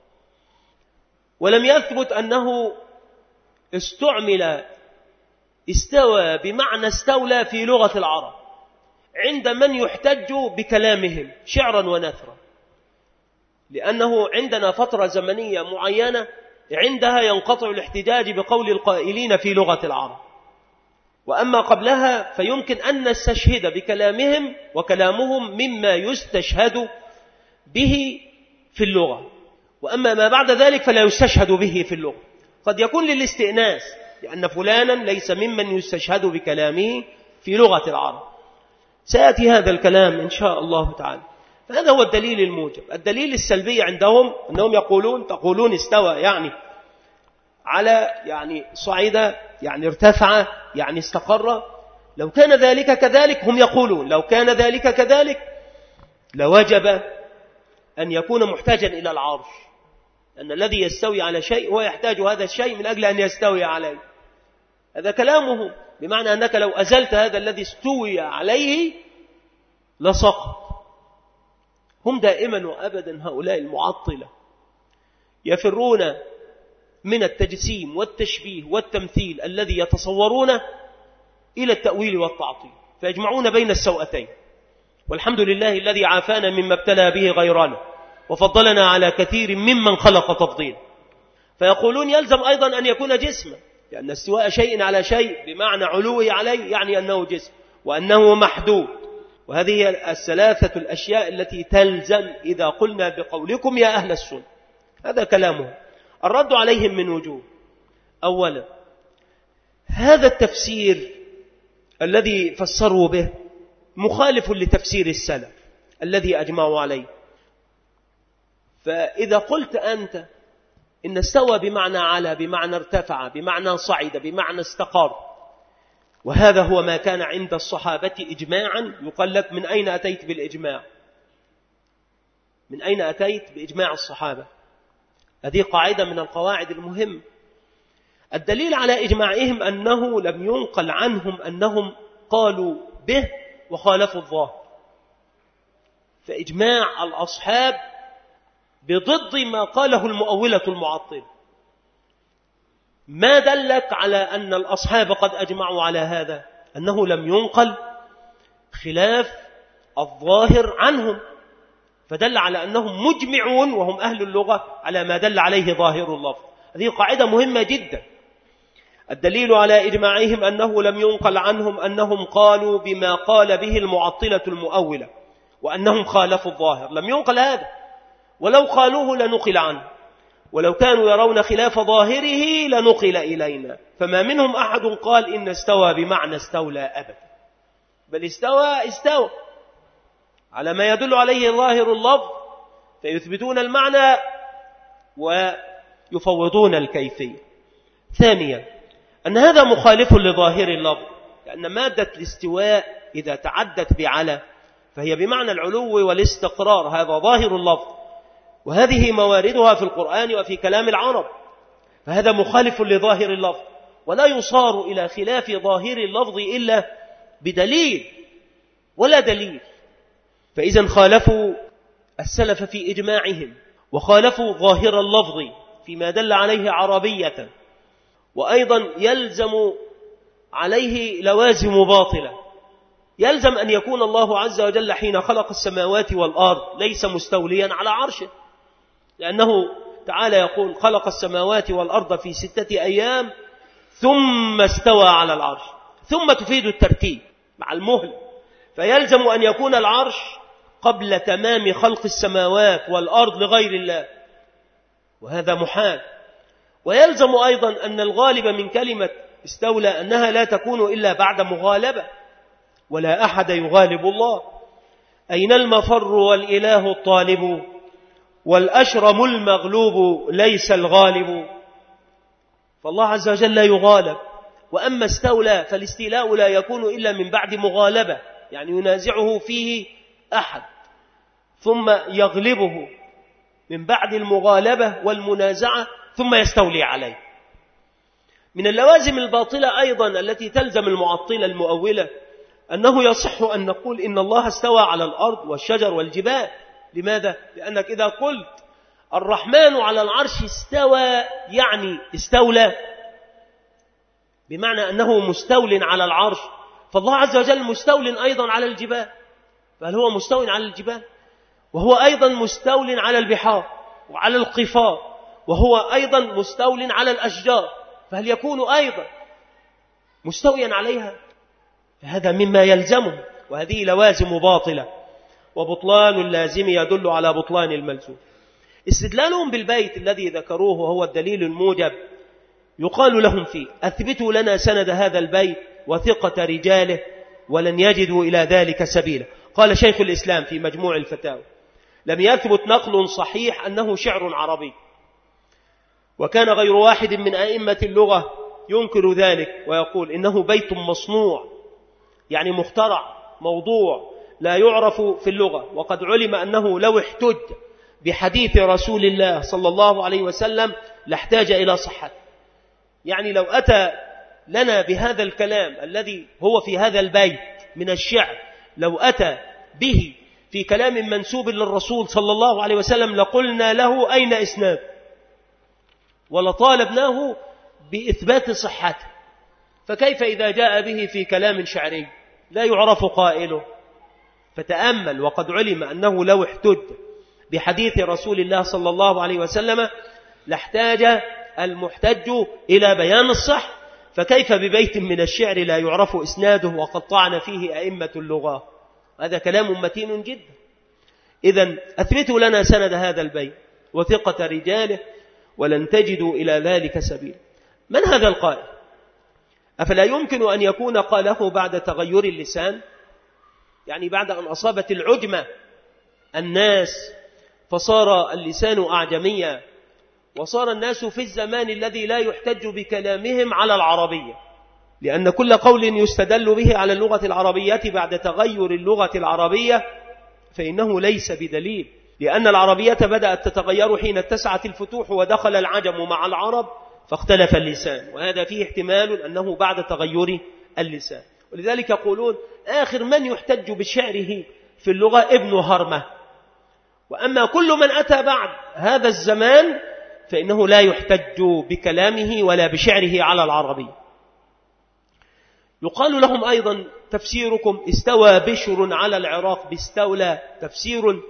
ولم يثبت أنه استعمل استوى بمعنى استولى في لغة العرب عند من يحتج بكلامهم شعرا ونثرا، لأنه عندنا فترة زمنية معينة عندها ينقطع الاحتجاج بقول القائلين في لغة العرب، وأما قبلها فيمكن أن نستشهد بكلامهم، وكلامهم مما يستشهد به في اللغة، وأما ما بعد ذلك فلا يستشهد به في اللغة. قد يكون للاستئناس لأن فلانا ليس ممن يستشهد بكلامه في لغة العرب. سيأتي هذا الكلام إن شاء الله تعالى. فهذا هو الدليل الموجب. الدليل السلبي عندهم أنهم يقولون تقولون استوى يعني على يعني صعد يعني ارتفع يعني استقر. لو كان ذلك كذلك هم يقولون لو كان ذلك كذلك لوجب أن يكون محتاجا إلى العرش، أن الذي يستوي على شيء هو يحتاج هذا الشيء من أجل أن يستوي عليه. هذا كلامه، بمعنى أنك لو أزلت هذا الذي استوي عليه لسقط. هم دائما وأبدا هؤلاء المعطلة يفرون من التجسيم والتشبيه والتمثيل الذي يتصورونه إلى التأويل والتعطيل، فيجمعون بين السوءتين. والحمد لله الذي عافانا مما ابتلى به غيرنا وفضلنا على كثير ممن خلق تفضيلا. فيقولون يلزم أيضا أن يكون جسما، لأن استواء شيء على شيء بمعنى علوه عليه يعني أنه جسم وأنه محدود. وهذه هي الثلاثة الأشياء التي تلزم إذا قلنا بقولكم يا أهل السنة. هذا كلامه. الرد عليهم من وجوه. أولا، هذا التفسير الذي فسروا به مخالف لتفسير السلف الذي أجمعوا عليه. فإذا قلت أنت إن استوى بمعنى على، بمعنى ارتفع، بمعنى صعد، بمعنى استقر، وهذا هو ما كان عند الصحابة إجماعا، يقال لك من أين أتيت بالإجماع؟ من أين أتيت بإجماع الصحابة؟ هذه قاعدة من القواعد المهمة. الدليل على إجماعهم أنه لم ينقل عنهم أنهم قالوا به وخالفوا الظاهر. فإجماع الأصحاب بضد ما قاله المؤولة المعطلة. ما دلك على أن الأصحاب قد أجمعوا على هذا؟ أنه لم ينقل خلاف الظاهر عنهم، فدل على أنهم مجمعون وهم أهل اللغة على ما دل عليه ظاهر اللفظ. هذه قاعدة مهمة جدا. الدليل على إجماعهم أنه لم ينقل عنهم أنهم قالوا بما قال به المعطلة المؤولة وأنهم خالفوا الظاهر، لم ينقل هذا، ولو قالوه لنقل عنه، ولو كانوا يرون خلاف ظاهره لنقل إلينا. فما منهم أحد قال إن استوى بمعنى استولى أبدا، بل استوى استوى على ما يدل عليه ظاهر اللفظ، فيثبتون المعنى ويفوضون الكيفية. ثانيا، أن هذا مخالف لظاهر اللفظ، لأن مادة الاستواء إذا تعدت بعلى فهي بمعنى العلو والاستقرار، هذا ظاهر اللفظ، وهذه مواردها في القرآن وفي كلام العرب، فهذا مخالف لظاهر اللفظ، ولا يصار إلى خلاف ظاهر اللفظ إلا بدليل ولا دليل. فإذا خالفوا السلف في إجماعهم، وخالفوا ظاهر اللفظ فيما دل عليه عربية، وأيضا يلزم عليه لوازم باطلة. يلزم أن يكون الله عز وجل حين خلق السماوات والأرض ليس مستوليا على عرشه، لأنه تعالى يقول خلق السماوات والأرض في ستة أيام ثم استوى على العرش، ثم تفيد الترتيب مع المهل، فيلزم أن يكون العرش قبل تمام خلق السماوات والأرض لغير الله، وهذا محال. ويلزم أيضا أن الغالب من كلمة استولى أنها لا تكون إلا بعد مغالبة، ولا أحد يغالب الله. أين المفر والإله الطالب، والأشرم المغلوب ليس الغالب. فالله عز وجل لا يغالب. وأما استولى فالاستيلاء لا يكون إلا من بعد مغالبة، يعني ينازعه فيه أحد ثم يغلبه من بعد المغالبة والمنازعة ثم يستولي عليه. من اللوازم الباطلة أيضا التي تلزم المعطلة المؤولة أنه يصح أن نقول إن الله استوى على الأرض والشجر والجبال. لماذا؟ لأنك إذا قلت الرحمن على العرش استوى يعني استولى، بمعنى أنه مستول على العرش، فالله عز وجل مستول أيضا على الجبال، بل هو مستول على الجبال، وهو أيضا مستول على البحار وعلى القفار، وهو أيضا مستول على الأشجار، فهل يكون أيضا مستويا عليها؟ فهذا مما يلزمه، وهذه لوازم باطلة، وبطلان اللازم يدل على بطلان الملزوم. استدلالهم بالبيت الذي ذكروه وهو الدليل الموجب يقال لهم فيه أثبتوا لنا سند هذا البيت وثقة رجاله ولن يجدوا إلى ذلك سبيلا. قال شيخ الإسلام في مجموع الفتاوى لم يثبت نقل صحيح أنه شعر عربي، وكان غير واحد من أئمة اللغة ينكر ذلك ويقول إنه بيت مصنوع، يعني مخترع موضوع لا يعرف في اللغة. وقد علم أنه لو احتج بحديث رسول الله صلى الله عليه وسلم لاحتاج إلى صحته. يعني لو أتى لنا بهذا الكلام الذي هو في هذا البيت من الشعر، لو أتى به في كلام منسوب للرسول صلى الله عليه وسلم لقلنا له أين إسناد، ولطالبناه بإثبات صحته. فكيف إذا جاء به في كلام شعري لا يعرف قائله؟ فتأمل، وقد علم أنه لو احتج بحديث رسول الله صلى الله عليه وسلم لاحتاج المحتج إلى بيان الصح، فكيف ببيت من الشعر لا يعرف إسناده وقد طعن فيه أئمة اللغة؟ هذا كلام متين جدا. إذن أثبتوا لنا سند هذا البيت وثقة رجاله ولن تجدوا إلى ذلك سبيل. من هذا القائل؟ أفلا يمكن أن يكون قاله بعد تغير اللسان؟ يعني بعد أن أصابت العجمة الناس فصار اللسان أعجميا، وصار الناس في الزمان الذي لا يحتج بكلامهم على العربية، لأن كل قول يستدل به على اللغة العربية بعد تغير اللغة العربية فإنه ليس بدليل، لأن العربية بدأت تتغير حين اتسعت الفتوح ودخل العجم مع العرب فاختلف اللسان، وهذا فيه احتمال أنه بعد تغير اللسان. ولذلك يقولون آخر من يحتج بشعره في اللغة ابن هرمة، وأما كل من أتى بعد هذا الزمان فإنه لا يحتج بكلامه ولا بشعره على العربية. يقال لهم أيضا تفسيركم استوى بشر على العراق باستولى تفسير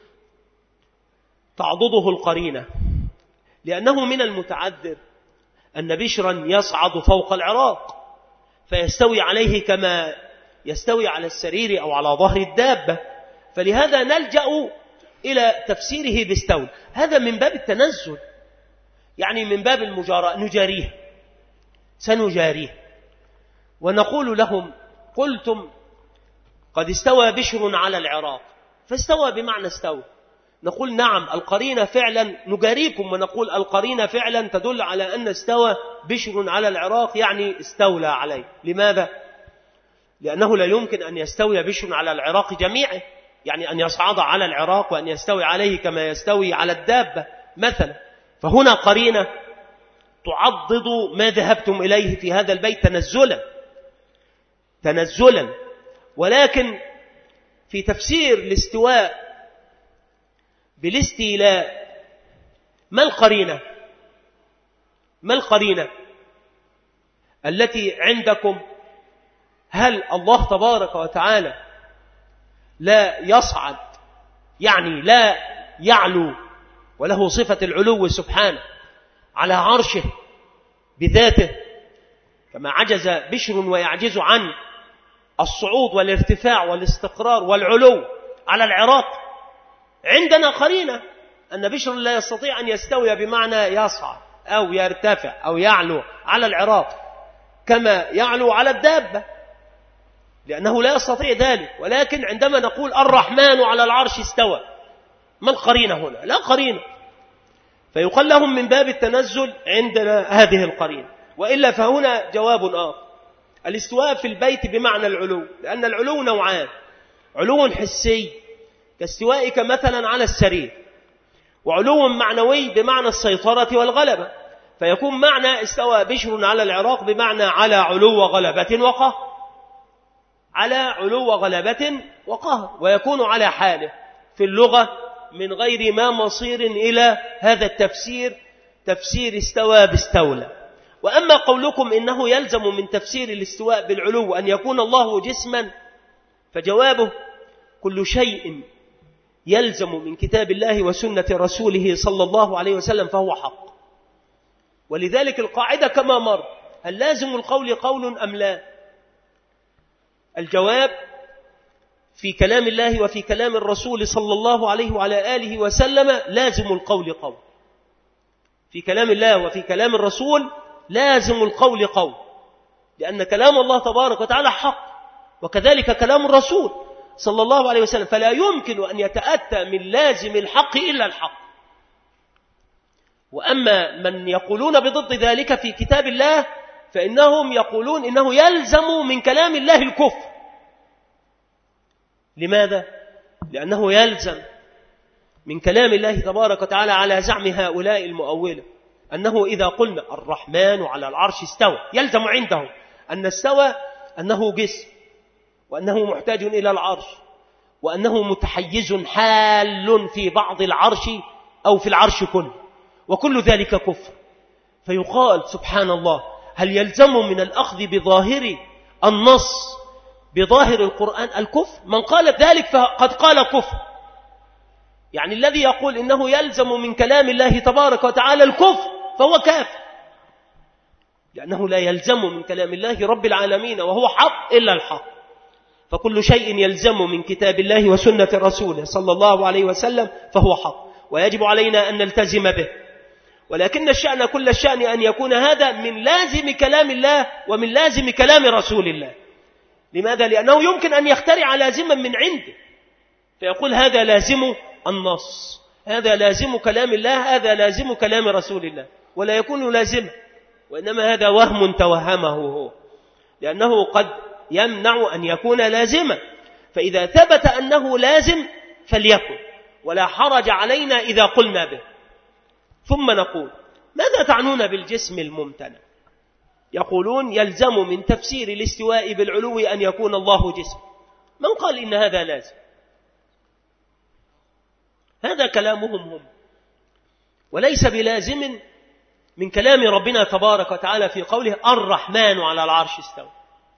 تعضده القرينة، لأنه من المتعذر أن بشرا يصعد فوق العراق فيستوي عليه كما يستوي على السرير أو على ظهر الدابة، فلهذا نلجأ إلى تفسيره باستولى. هذا من باب التنزل، يعني من باب المجاراة، نجاريه، سنجاريه. ونقول لهم قلتم قد استوى بشر على العراق، فاستوى بمعنى استوى. نقول نعم القرينة فعلا، نجاريكم ونقول القرينة فعلا تدل على أن استوى بشر على العراق يعني استولى عليه. لماذا؟ لأنه لا يمكن أن يستوي بشر على العراق جميعه، يعني أن يصعد على العراق وأن يستوي عليه كما يستوي على الدابة مثلا. فهنا قرينة تعضد ما ذهبتم إليه في هذا البيت تنزلا تنزلا. ولكن في تفسير الاستواء بالاستيلاء ما القرينة ما القرينة التي عندكم؟ هل الله تبارك وتعالى لا يصعد، يعني لا يعلو وله صفة العلو سبحانه على عرشه بذاته كما عجز بشر ويعجز عن الصعود والارتفاع والاستقرار والعلو على العراق؟ عندنا قرينة أن بشر لا يستطيع أن يستوي بمعنى يصعد أو يرتفع أو يعلو على العراق كما يعلو على الدابة، لأنه لا يستطيع ذلك. ولكن عندما نقول الرحمن على العرش استوى، ما القرينة هنا؟ لا قرينة. فيقال لهم من باب التنزل عندنا هذه القرينة، وإلا فهنا جواب آخر. الاستواء في البيت بمعنى العلو، لأن العلو نوعان: علو حسي كاستوائك مثلا على السرير، وعلو معنوي بمعنى السيطرة والغلبة. فيكون معنى استوى بشر على العراق بمعنى على علو غلبة وقهر، على علو غلبة وقهر، ويكون على حاله في اللغة من غير ما مصير إلى هذا التفسير، تفسير استوى باستولى. وأما قولكم إنه يلزم من تفسير الاستواء بالعلو أن يكون الله جسما، فجوابه كل شيء يلزم من كتاب الله وسنة رسوله صلى الله عليه وسلم فهو حق. ولذلك القاعدة كما مر: هل لازم القول قول أم لا؟ الجواب في كلام الله وفي كلام الرسول صلى الله عليه وعلى آله وسلم لازم القول قول. في كلام الله وفي كلام الرسول لازم القول قول، لأن كلام الله تبارك وتعالى حق، وكذلك كلام الرسول صلى الله عليه وسلم، فلا يمكن أن يتأتى من لازم الحق إلا الحق. وأما من يقولون بضد ذلك في كتاب الله فإنهم يقولون إنه يلزم من كلام الله الكفر. لماذا؟ لأنه يلزم من كلام الله تبارك وتعالى على زعم هؤلاء المؤولة أنه إذا قلنا الرحمن على العرش استوى يلزم عنده أن استوى أنه جسم، وأنه محتاج إلى العرش، وأنه متحيز حال في بعض العرش أو في العرش كله، وكل ذلك كفر. فيقال سبحان الله، هل يلزم من الأخذ بظاهر النص بظاهر القرآن الكفر؟ من قال ذلك فقد قال كفر. يعني الذي يقول إنه يلزم من كلام الله تبارك وتعالى الكفر فهو كافر، لأنه لا يلزم من كلام الله رب العالمين وهو حق إلا الحق. فكل شيء يلزم من كتاب الله وسنة رسوله صلى الله عليه وسلم فهو حق، ويجب علينا أن نلتزم به. ولكن الشأن كل الشأن أن يكون هذا من لازم كلام الله ومن لازم كلام رسول الله. لماذا؟ لأنه يمكن أن يخترع لازما من عنده فيقول هذا لازم النص، هذا لازم كلام الله، هذا لازم كلام رسول الله، ولا يكون لازما، وإنما هذا وهم توهمه هو، لأنه قد يمنع أن يكون لازما. فإذا ثبت أنه لازم فليكن، ولا حرج علينا إذا قلنا به. ثم نقول ماذا تعنون بالجسم الممتنع؟ يقولون يلزم من تفسير الاستواء بالعلو أن يكون الله جسم. من قال إن هذا لازم؟ هذا كلامهم هم، وليس بلازم من كلام ربنا تبارك وتعالى في قوله الرحمن على العرش استوى.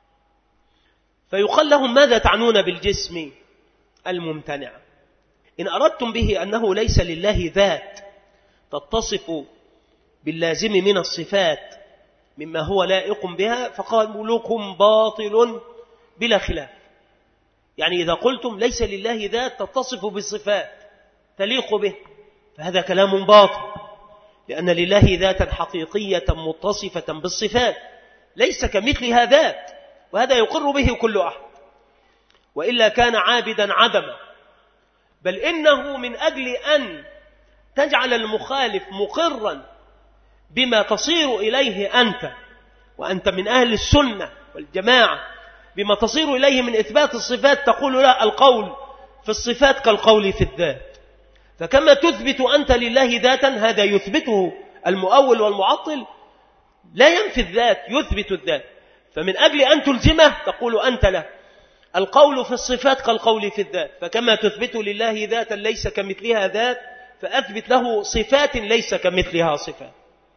فيقال لهم ماذا تعنون بالجسم الممتنع؟ إن أردتم به أنه ليس لله ذات تتصف باللازم من الصفات مما هو لائق بها فقالوا لكم باطل بلا خلاف. يعني إذا قلتم ليس لله ذات تتصف بالصفات تليق به فهذا كلام باطل، لأن لله ذاتا حقيقية متصفة بالصفات ليس كمثلها ذات، وهذا يقر به كل أحد، وإلا كان عابدا عدما. بل إنه من أجل أن تجعل المخالف مقرا بما تصير إليه أنت، وأنت من أهل السنة والجماعة، بما تصير إليه من إثبات الصفات، تقول لا القول في الصفات كالقول في الذات. فكما تثبت أنت لله ذاتا هذا يثبته المؤول والمعطل لا ينفي الذات، يثبت الذات. فمن أجل أن تلزمه تقول أنت له القول في الصفات كالقول في الذات، فكما تثبت لله ذاتا ليس كمثلها ذات فأثبت له صفات ليس كمثلها صفات.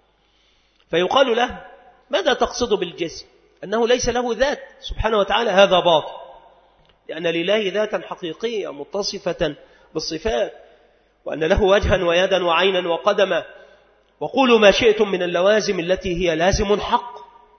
فيقال له ماذا تقصد بالجسم؟ أنه ليس له ذات سبحانه وتعالى. هذا باطل، لأن لله ذاتا حقيقية متصفة بالصفات، وأن له وجها ويدا وعينا وقدما. وقولوا ما شئتم من اللوازم التي هي لازم حق.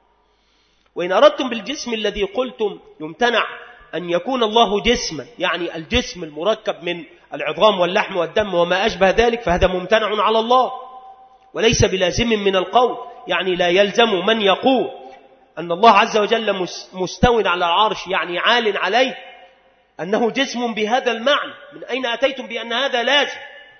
وإن أردتم بالجسم الذي قلتم يمتنع أن يكون الله جسما، يعني الجسم المركب من العظام واللحم والدم وما أشبه ذلك، فهذا ممتنع على الله وليس بلازم من القول. يعني لا يلزم من يقول أن الله عز وجل مستو على العرش يعني عال عليه أنه جسم بهذا المعنى. من أين أتيتم بأن هذا لازم؟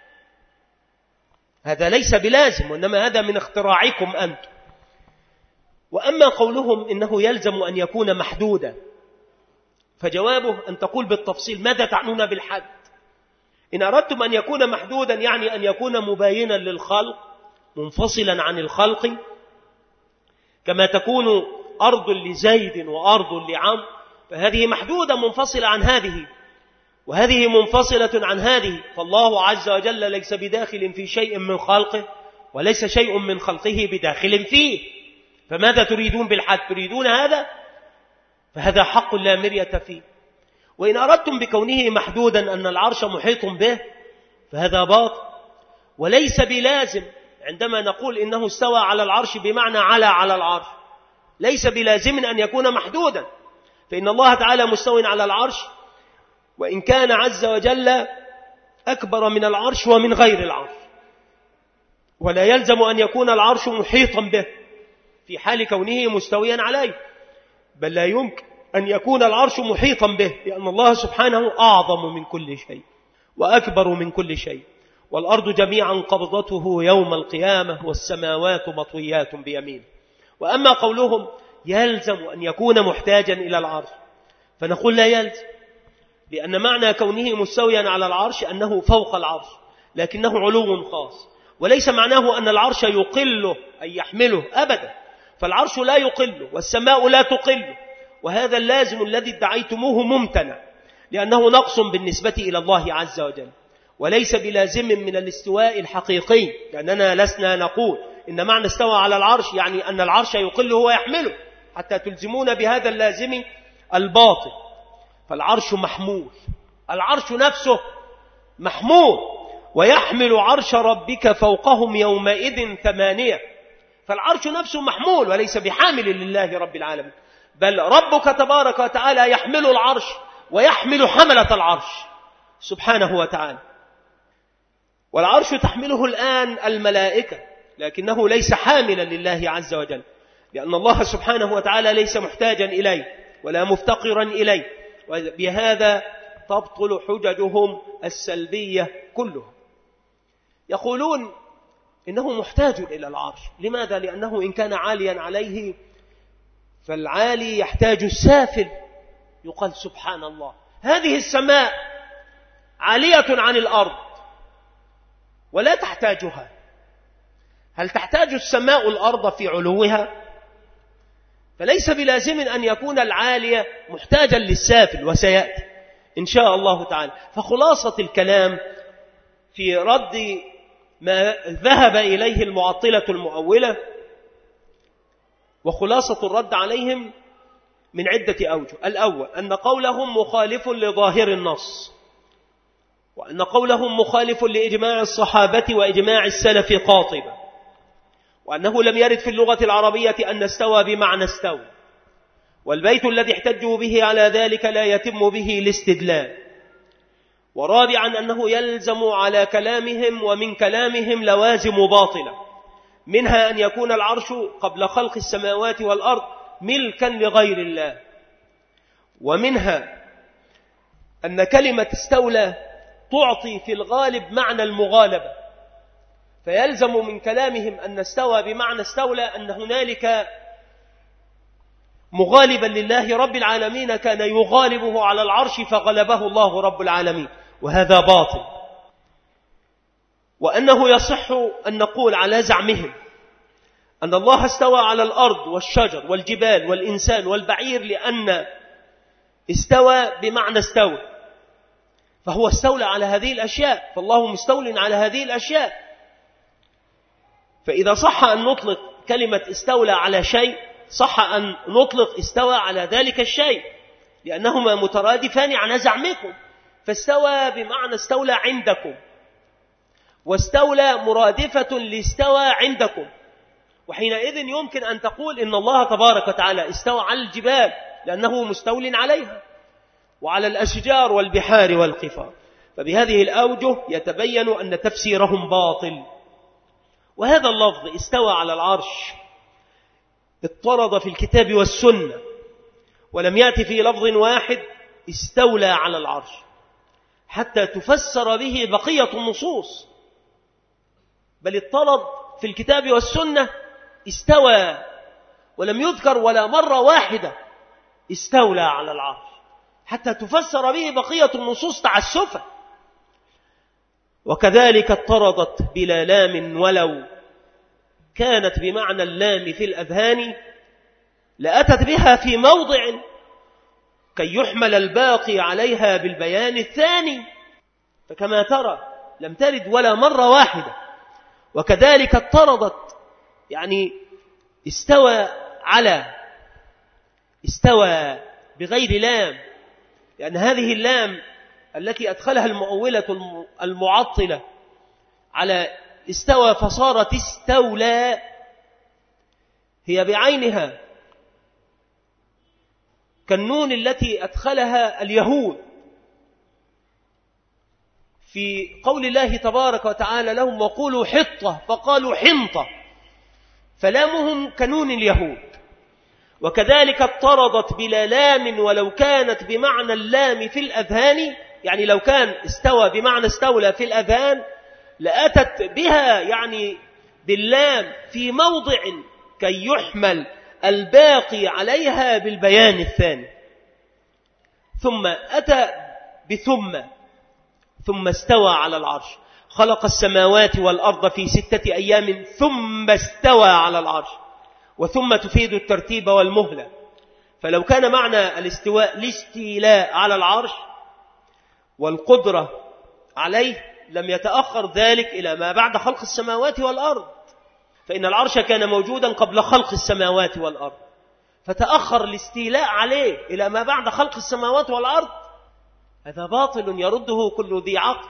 هذا ليس بلازم، وإنما هذا من اختراعكم أنتم. وأما قولهم إنه يلزم أن يكون محدودا، فجوابه أن تقول بالتفصيل ماذا تعنون بالحد؟ إن أردتم أن يكون محدودا يعني أن يكون مباينا للخلق منفصلا عن الخلق، كما تكون أرض لزيد وأرض لعمرو، فهذه محدودة منفصلة عن هذه، وهذه منفصلة عن هذه. فالله عز وجل ليس بداخل في شيء من خلقه، وليس شيء من خلقه بداخل فيه. فماذا تريدون بالحد؟ تريدون هذا؟ فهذا حق لا مرية فيه. وإن أردتم بكونه محدودا أن العرش محيط به فهذا باطل، وليس بلازم. عندما نقول إنه استوى على العرش بمعنى على على العرش، ليس بلازم أن يكون محدودا، فإن الله تعالى مستو على العرش، وإن كان عز وجل أكبر من العرش ومن غير العرش. ولا يلزم أن يكون العرش محيطا به في حال كونه مستويا عليه، بل لا يمكن أن يكون العرش محيطا به، لأن الله سبحانه أعظم من كل شيء وأكبر من كل شيء. والأرض جميعا قبضته يوم القيامة والسماوات مطويات بيمينه. وأما قولهم يلزم أن يكون محتاجا إلى العرش، فنقول لا يلزم، لأن معنى كونه مستويا على العرش أنه فوق العرش، لكنه علو خاص، وليس معناه أن العرش يقله أي يحمله أبدا، فالعرش لا يقله والسماء لا تقله، وهذا اللازم الذي ادعيتموه ممتنع، لأنه نقص بالنسبة إلى الله عز وجل، وليس بلازم من الاستواء الحقيقي، لأننا لسنا نقول إن معنى استوى على العرش يعني أن العرش يقله ويحمله، حتى تلزمون بهذا اللازم الباطل. فالعرش محمول، العرش نفسه محمول، ويحمل عرش ربك فوقهم يومئذ ثمانية، فالعرش نفسه محمول وليس بحامل لله رب العالمين، بل ربك تبارك وتعالى يحمل العرش ويحمل حملة العرش سبحانه وتعالى. والعرش تحمله الآن الملائكة، لكنه ليس حاملا لله عز وجل، لأن الله سبحانه وتعالى ليس محتاجا إليه ولا مفتقرا إليه، وبهذا تبطل حججهم السلبية كلها. يقولون إنه محتاج إلى العرش، لماذا؟ لأنه إن كان عاليا عليه فالعالي يحتاج السافل. يقال سبحان الله، هذه السماء عالية عن الأرض ولا تحتاجها، هل تحتاج السماء الأرض في علوها؟ فليس بلازم أن يكون العالية محتاجا للسافل، وسيأتي إن شاء الله تعالى. فخلاصة الكلام في رد ما ذهب إليه المعطلة المؤولة، وخلاصة الرد عليهم من عدة أوجه. الأول أن قولهم مخالف لظاهر النص، وأن قولهم مخالف لإجماع الصحابة وإجماع السلف قاطبة، وأنه لم يرد في اللغة العربية أن استوى بمعنى استوى، والبيت الذي احتجوا به على ذلك لا يتم به الاستدلال. ورابعا أنه يلزم على كلامهم ومن كلامهم لوازم باطلة، منها أن يكون العرش قبل خلق السماوات والأرض ملكا لغير الله، ومنها أن كلمة استولى تعطي في الغالب معنى المغالبة، فيلزم من كلامهم أن استوى بمعنى استولى أن هنالك مغالبا لله رب العالمين كان يغالبه على العرش فغلبه الله رب العالمين، وهذا باطل. وأنه يصح أن نقول على زعمهم أن الله استوى على الأرض والشجر والجبال والإنسان والبعير لأن استوى بمعنى استوى، فهو استولى على هذه الأشياء، فالله مستول على هذه الأشياء. فإذا صح أن نطلق كلمة استولى على شيء، صح أن نطلق استوى على ذلك الشيء، لأنهما مترادفان على زعمكم، فاستوى بمعنى استولى عندكم، واستولى مرادفة لاستوى عندكم، وحينئذ يمكن أن تقول إن الله تبارك وتعالى استوى على الجبال لأنه مستول عليها، وعلى الأشجار والبحار والقفار. فبهذه الأوجه يتبين أن تفسيرهم باطل. وهذا اللفظ استوى على العرش اضطرد في الكتاب والسنة، ولم يأتي في لفظ واحد استولى على العرش حتى تفسر به بقية النصوص، بل اضطرد في الكتاب والسنة استوى، ولم يذكر ولا مرة واحدة استولى على العرش حتى تفسر به بقية النصوص تعسفا. وكذلك اضطردت بلا لام، ولو كانت بمعنى اللام في الأذهان لأتت بها في موضع كي يحمل الباقي عليها بالبيان الثاني، فكما ترى لم ترد ولا مرة واحدة. وكذلك اضطردت يعني استوى على، استوى بغير لام، لأن هذه اللام التي أدخلها المؤولة المعطلة على استوى فصارت استولى هي بعينها كالنون التي أدخلها اليهود في قول الله تبارك وتعالى لهم وقولوا حطة فقالوا حنطة، فلامهم كنون اليهود. وكذلك اضطردت بلا لام ولو كانت بمعنى اللام في الأذهان، يعني لو كان استوى بمعنى استولى في الأذهان لأتت بها يعني باللام في موضع كي يحمل الباقي عليها بالبيان الثاني. ثم أتى بثم ثم استوى على العرش، خلق السماوات والأرض في ستة أيام ثم استوى على العرش، وثم تفيد الترتيب والمهلة. فلو كان معنى الاستواء الاستيلاء على العرش والقدرة عليه لم يتأخر ذلك إلى ما بعد خلق السماوات والأرض، فإن العرش كان موجودا قبل خلق السماوات والأرض، فتأخر الاستيلاء عليه إلى ما بعد خلق السماوات والأرض. هذا باطل يرده كل ذي عقل.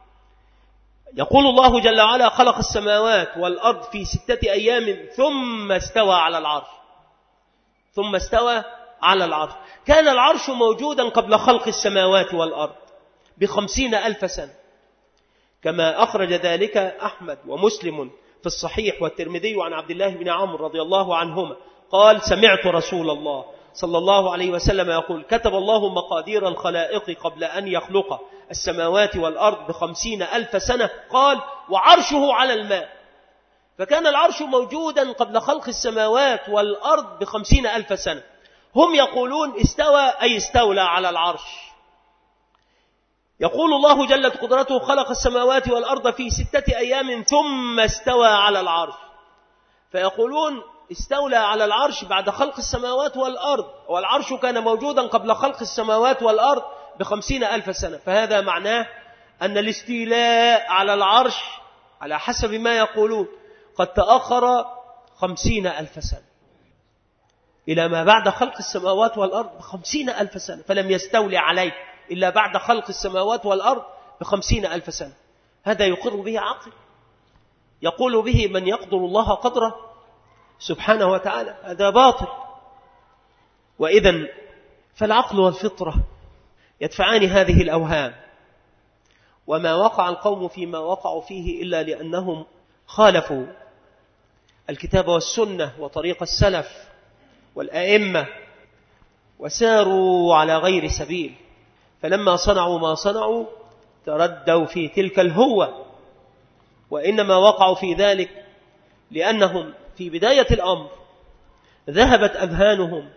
يقول الله جل وعلا: خلق السماوات والأرض في ستة أيام ثم استوى على العرش. ثم استوى على العرش. كان العرش موجودا قبل خلق السماوات والأرض بخمسين ألف سنة، كما أخرج ذلك أحمد ومسلم في الصحيح والترمذي عن عبد الله بن عمرو رضي الله عنهما قال: سمعت رسول الله صلى الله عليه وسلم يقول: كتب الله مقادير الخلائق قبل أن يخلق السماوات والأرض بخمسين ألف سنة، قال: وعرشه على الماء. فكان العرش موجودا قبل خلق السماوات والأرض بخمسين ألف سنة. هم يقولون استوى أي استولى على العرش. يقول الله جلت قدرته: خلق السماوات والأرض في ستة أيام ثم استوى على العرش. فيقولون استولى على العرش بعد خلق السماوات والأرض، والعرش كان موجودا قبل خلق السماوات والأرض بخمسين ألف سنة. فهذا معناه أن الاستيلاء على العرش على حسب ما يقولون قد تأخر خمسين ألف سنة إلى ما بعد خلق السماوات والأرض بخمسين ألف سنة، فلم يستولي عليه إلا بعد خلق السماوات والأرض بخمسين ألف سنة. هذا يقر به عقل، يقول به من يقدر الله قدره سبحانه وتعالى. هذا باطل. وإذن فالعقل والفطرة يدفعان هذه الأوهام، وما وقع القوم فيما وقعوا فيه إلا لأنهم خالفوا الكتاب والسنة وطريق السلف والأئمة وساروا على غير سبيل، فلما صنعوا ما صنعوا تردوا في تلك الهوة. وإنما وقعوا في ذلك لأنهم في بداية الأمر ذهبت أذهانهم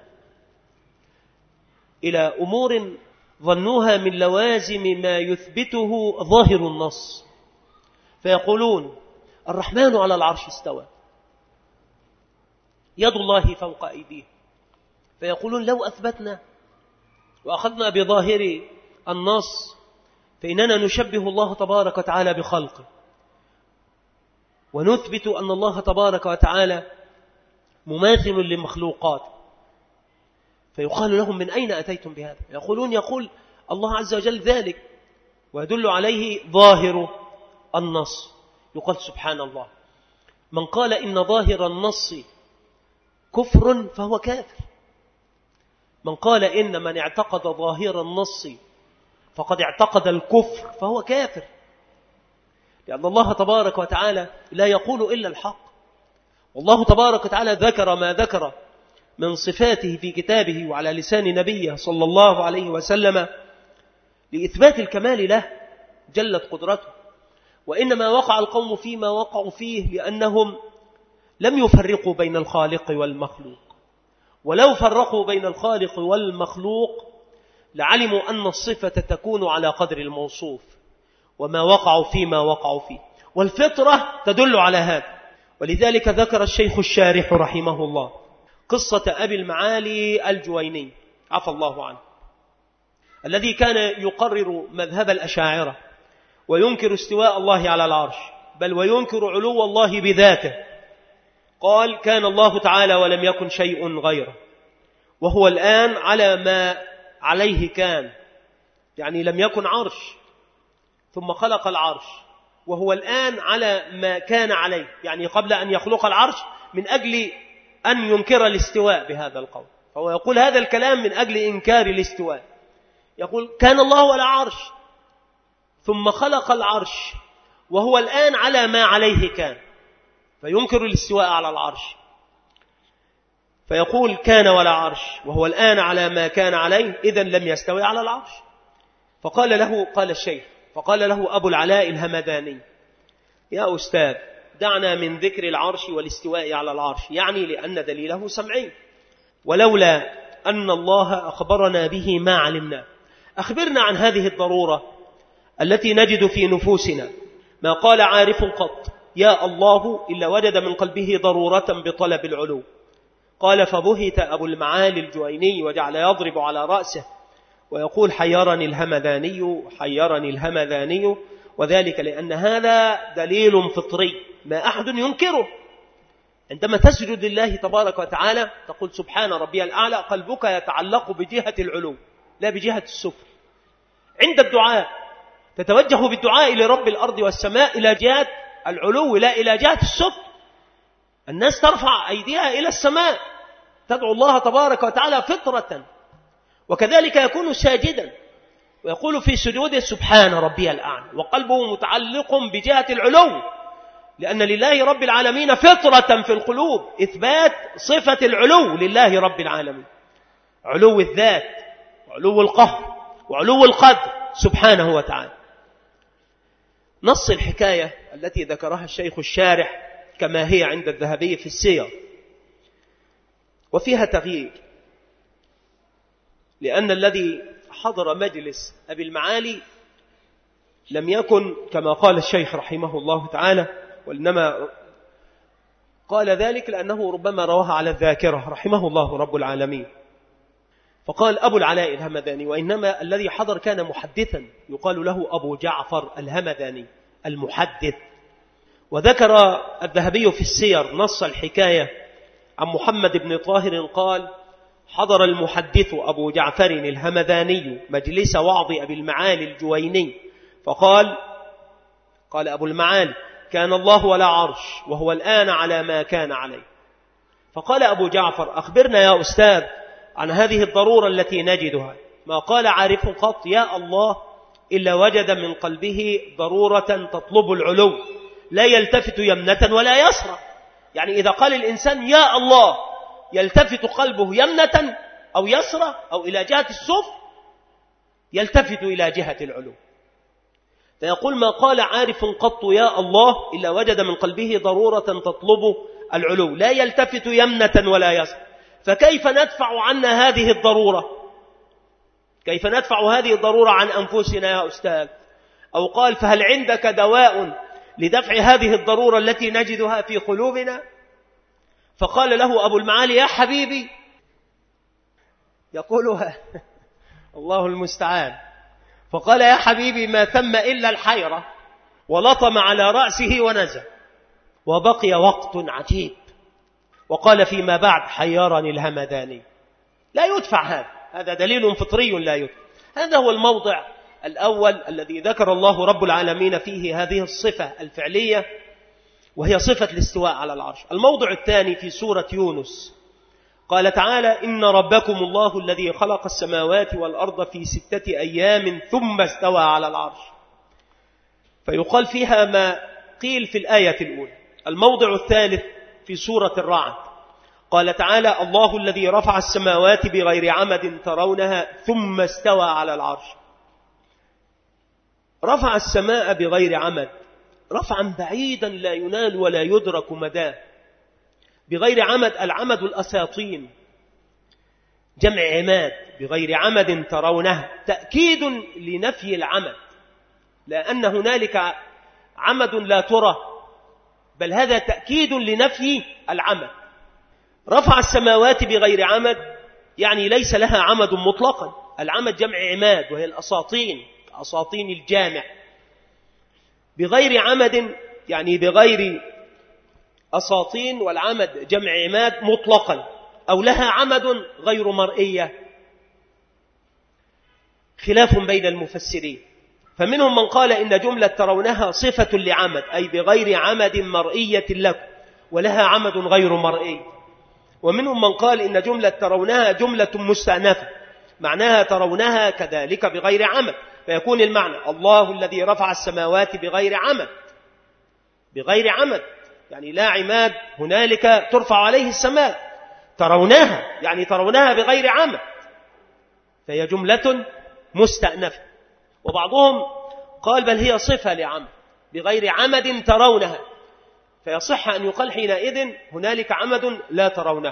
إلى أمور ظنوها من لوازم ما يثبته ظاهر النص، فيقولون: الرحمن على العرش استوى، يد الله فوق أيديه. فيقولون: لو أثبتنا وأخذنا بظاهر النص فإننا نشبه الله تبارك وتعالى بخلقه، ونثبت أن الله تبارك وتعالى مماثل لمخلوقات. فيقال لهم: من أين أتيتم بهذا؟ يقولون: يقول الله عز وجل ذلك ويدل عليه ظاهر النص. يقال: سبحان الله، من قال إن ظاهر النص كفر فهو كافر. من قال إن من اعتقد ظاهر النص فقد اعتقد الكفر فهو كافر، لأن الله تبارك وتعالى لا يقول إلا الحق. والله تبارك وتعالى ذكر ما ذكر من صفاته في كتابه وعلى لسان نبيه صلى الله عليه وسلم لإثبات الكمال له جلت قدرته. وإنما وقع القوم فيما وقعوا فيه لأنهم لم يفرقوا بين الخالق والمخلوق، ولو فرقوا بين الخالق والمخلوق لعلموا أن الصفة تكون على قدر الموصوف، وما وقعوا فيما وقعوا فيه. والفطرة تدل على هذا. ولذلك ذكر الشيخ الشارح رحمه الله قصة أبي المعالي الجويني عفى الله عنه، الذي كان يقرر مذهب الأشاعرة وينكر استواء الله على العرش، بل وينكر علو الله بذاته. قال: كان الله تعالى ولم يكن شيء غيره، وهو الآن على ما عليه كان، يعني لم يكن عرش ثم خلق العرش، وهو الآن على ما كان عليه، يعني قبل أن يخلق العرش، من أجل أن ينكر الاستواء بهذا القول. فهو يقول هذا الكلام من أجل إنكار الاستواء. يقول: كان الله ولا عرش ثم خلق العرش وهو الآن على ما عليه كان، فينكر الاستواء على العرش. فيقول: كان ولا عرش وهو الآن على ما كان عليه، إذن لم يستوي على العرش. فقال له قال الشيخ فقال له أبو العلاء الهمداني: يا أستاذ، دعنا من ذكر العرش والاستواء على العرش، يعني لأن دليله سمعي، ولولا أن الله أخبرنا به ما علمنا. أخبرنا عن هذه الضرورة التي نجد في نفوسنا، ما قال عارف قط يا الله إلا وجد من قلبه ضرورة بطلب العلو. قال فبهت أبو المعالي الجويني وجعل يضرب على رأسه ويقول حيرني الهمذاني حيرني الهمذاني، وذلك لأن هذا دليل فطري ما أحد ينكره. عندما تسجد لله تبارك وتعالى تقول سبحان ربي الأعلى، قلبك يتعلق بجهة العلو لا بجهة السفل. عند الدعاء تتوجه بالدعاء لرب الأرض والسماء إلى جهة العلو لا إلى جهة السفل. الناس ترفع أيديها إلى السماء تدعو الله تبارك وتعالى فطرة، وكذلك يكون ساجدا ويقول في سجوده سبحان ربي الأعلى وقلبه متعلق بجهة العلو، لأن لله رب العالمين فطرة في القلوب إثبات صفة العلو لله رب العالمين، علو الذات وعلو القهر وعلو القدر سبحانه وتعالى. نص الحكاية التي ذكرها الشيخ الشارح كما هي عند الذهبي في السير، وفيها تغيير، لأن الذي حضر مجلس أبي المعالي لم يكن كما قال الشيخ رحمه الله تعالى، وإنما قال ذلك لأنه ربما رواها على الذاكرة رحمه الله رب العالمين، فقال أبو العلاء الهمذاني، وإنما الذي حضر كان محدثا يقال له أبو جعفر الهمذاني المحدث. وذكر الذهبي في السير نص الحكاية عن محمد بن طاهر قال حضر المحدث أبو جعفر الهمذاني مجلس وعظ أبي المعالي الجويني فقال قال أبو المعالي كان الله ولا عرش وهو الآن على ما كان عليه. فقال أبو جعفر أخبرنا يا أستاذ عن هذه الضرورة التي نجدها. ما قال عارف قط يا الله إلا وجد من قلبه ضرورة تطلب العلو لا يلتفت يمنة ولا يسرى. يعني إذا قال الإنسان يا الله يلتفت قلبه يمنة أو يسرى أو إلى جهة السفل، يلتفت إلى جهة العلو. فيقول ما قال عارف قط يا الله إلا وجد من قلبه ضرورة تطلب العلو لا يلتفت يمنة ولا يسرى. فكيف ندفع عنا هذه الضرورة؟ كيف ندفع هذه الضرورة عن أنفسنا يا أستاذ؟ أو قال فهل عندك دواء لدفع هذه الضرورة التي نجدها في قلوبنا؟ فقال له أبو المعالي يا حبيبي، يقولها الله المستعان، فقال يا حبيبي ما ثم إلا الحيرة، ولطم على رأسه ونزل. وبقي وقت عجيب وقال فيما بعد حيرني الهمذاني. لا يدفع هذا، هذا دليل فطري لا يدفع. هذا هو الموضع الأول الذي ذكر الله رب العالمين فيه هذه الصفة الفعلية وهي صفة الاستواء على العرش. الموضع الثاني في سورة يونس قال تعالى إن ربكم الله الذي خلق السماوات والأرض في ستة أيام ثم استوى على العرش. فيقال فيها ما قيل في الآية الأولى. الموضع الثالث في سورة الرعد قال تعالى الله الذي رفع السماوات بغير عمد ترونها ثم استوى على العرش. رفع السماء بغير عمد رفعا بعيدا لا ينال ولا يدرك مداه. بغير عمد العمد الأساطين جمع عماد، بغير عمد ترونها تأكيد لنفي العمد، لأن هنالك عمد لا ترى، بل هذا تأكيد لنفي العمد. رفع السماوات بغير عمد يعني ليس لها عمد مطلقا. العمد جمع عماد وهي الأساطين، أساطين الجامع. بغير عمد يعني بغير أساطين، والعمد جمع عماد مطلقا، أو لها عمد غير مرئية. خلاف بين المفسرين، فمنهم من قال إن جملة ترونها صفة لعمد أي بغير عمد مرئية لكم ولها عمد غير مرئي. ومنهم من قال إن جملة ترونها جملة مستأنفة معناها ترونها كذلك بغير عمد، فيكون المعنى الله الذي رفع السماوات بغير عمد. بغير عمد يعني لا عماد هنالك ترفع عليه السماء، ترونها يعني ترونها بغير عمد، فهي جملة مستأنفة. وبعضهم قال بل هي صفة لعمد بغير عمد ترونها، فيصح أن يقال حينئذ هنالك عمد لا ترونه.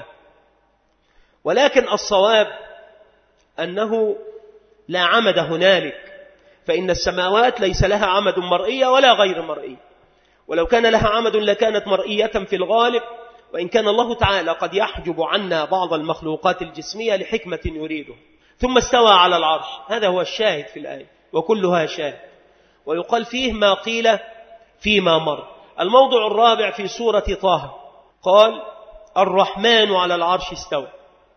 ولكن الصواب أنه لا عمد هنالك، فإن السماوات ليس لها عمد مرئية ولا غير مرئية، ولو كان لها عمد لكانت مرئية في الغالب، وإن كان الله تعالى قد يحجب عنا بعض المخلوقات الجسمية لحكمة يريده. ثم استوى على العرش، هذا هو الشاهد في الآية، وكلها شاهد، ويقال فيه ما قيل فيما مر. الموضع الرابع في سورة طه قال الرحمن على العرش استوى،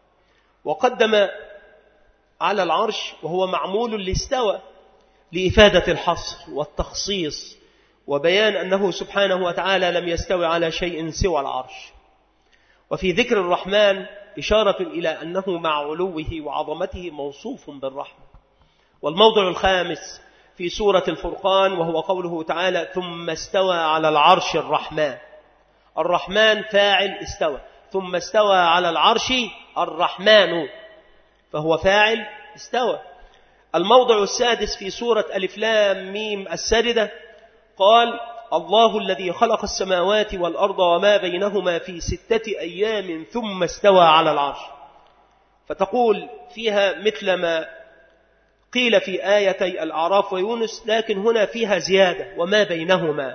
وقدم على العرش وهو معمول لاستوى لإفادة الحصر والتخصيص وبيان أنه سبحانه وتعالى لم يستوي على شيء سوى العرش. وفي ذكر الرحمن إشارة إلى أنه مع علوه وعظمته موصوف بالرحمة. والموضع الخامس في سورة الفرقان وهو قوله تعالى ثم استوى على العرش الرحمن. الرحمن فاعل استوى، ثم استوى على العرش الرحمن فهو فاعل استوى. الموضع السادس في سورة ألف لام ميم الساردة قال الله الذي خلق السماوات والأرض وما بينهما في ستة أيام ثم استوى على العرش، فتقول فيها مثل ما قيل في آيتي الأعراف ويونس، لكن هنا فيها زيادة وما بينهما.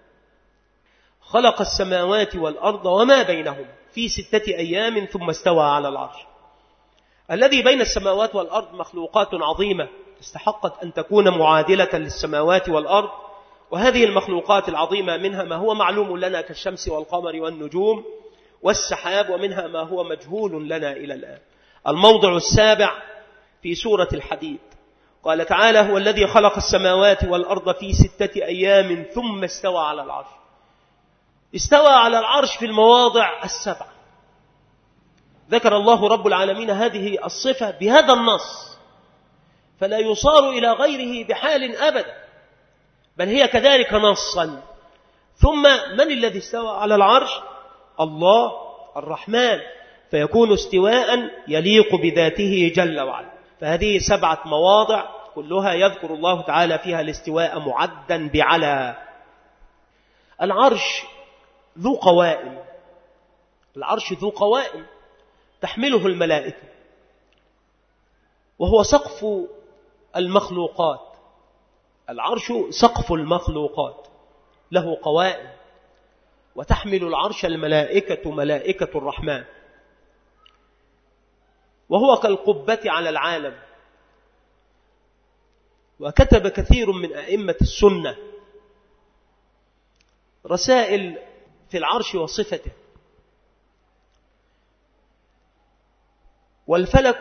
خلق السماوات والأرض وما بينهما في ستة أيام ثم استوى على العرش. الذي بين السماوات والأرض مخلوقات عظيمة استحقت أن تكون معادلة للسماوات والأرض، وهذه المخلوقات العظيمة منها ما هو معلوم لنا كالشمس والقمر والنجوم والسحاب، ومنها ما هو مجهول لنا إلى الآن. الموضع السابع في سورة الحديد قال تعالى هو الذي خلق السماوات والأرض في ستة أيام ثم استوى على العرش. استوى على العرش في المواضع السبع، ذكر الله رب العالمين هذه الصفة بهذا النص، فلا يصار إلى غيره بحال أبدا، بل هي كذلك نصا. ثم من الذي استوى على العرش؟ الله الرحمن، فيكون استواء يليق بذاته جل وعلا. فهذه سبعة مواضع كلها يذكر الله تعالى فيها الاستواء معدا بعلى. العرش ذو قوائم، العرش ذو قوائم تحمله الملائكة، وهو سقف المخلوقات. العرش سقف المخلوقات له قوائم، وتحمل العرش الملائكة ملائكة الرحمن، وهو كالقبة على العالم. وكتب كثير من أئمة السنة رسائل في العرش وصفته. والفلك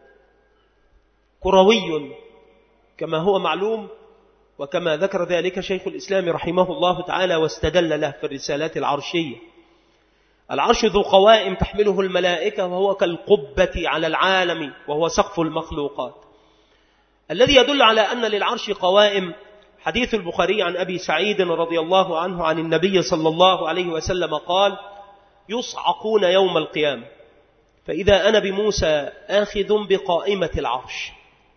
كروي كما هو معلوم، وكما ذكر ذلك شيخ الإسلام رحمه الله تعالى واستدل له في الرسالات العرشية. العرش ذو قوائم تحمله الملائكة، وهو كالقبة على العالم، وهو سقف المخلوقات. الذي يدل على أن للعرش قوائم حديث البخاري عن أبي سعيد رضي الله عنه عن النبي صلى الله عليه وسلم قال يصعقون يوم القيامة فإذا أنا بموسى آخذ بقائمة العرش.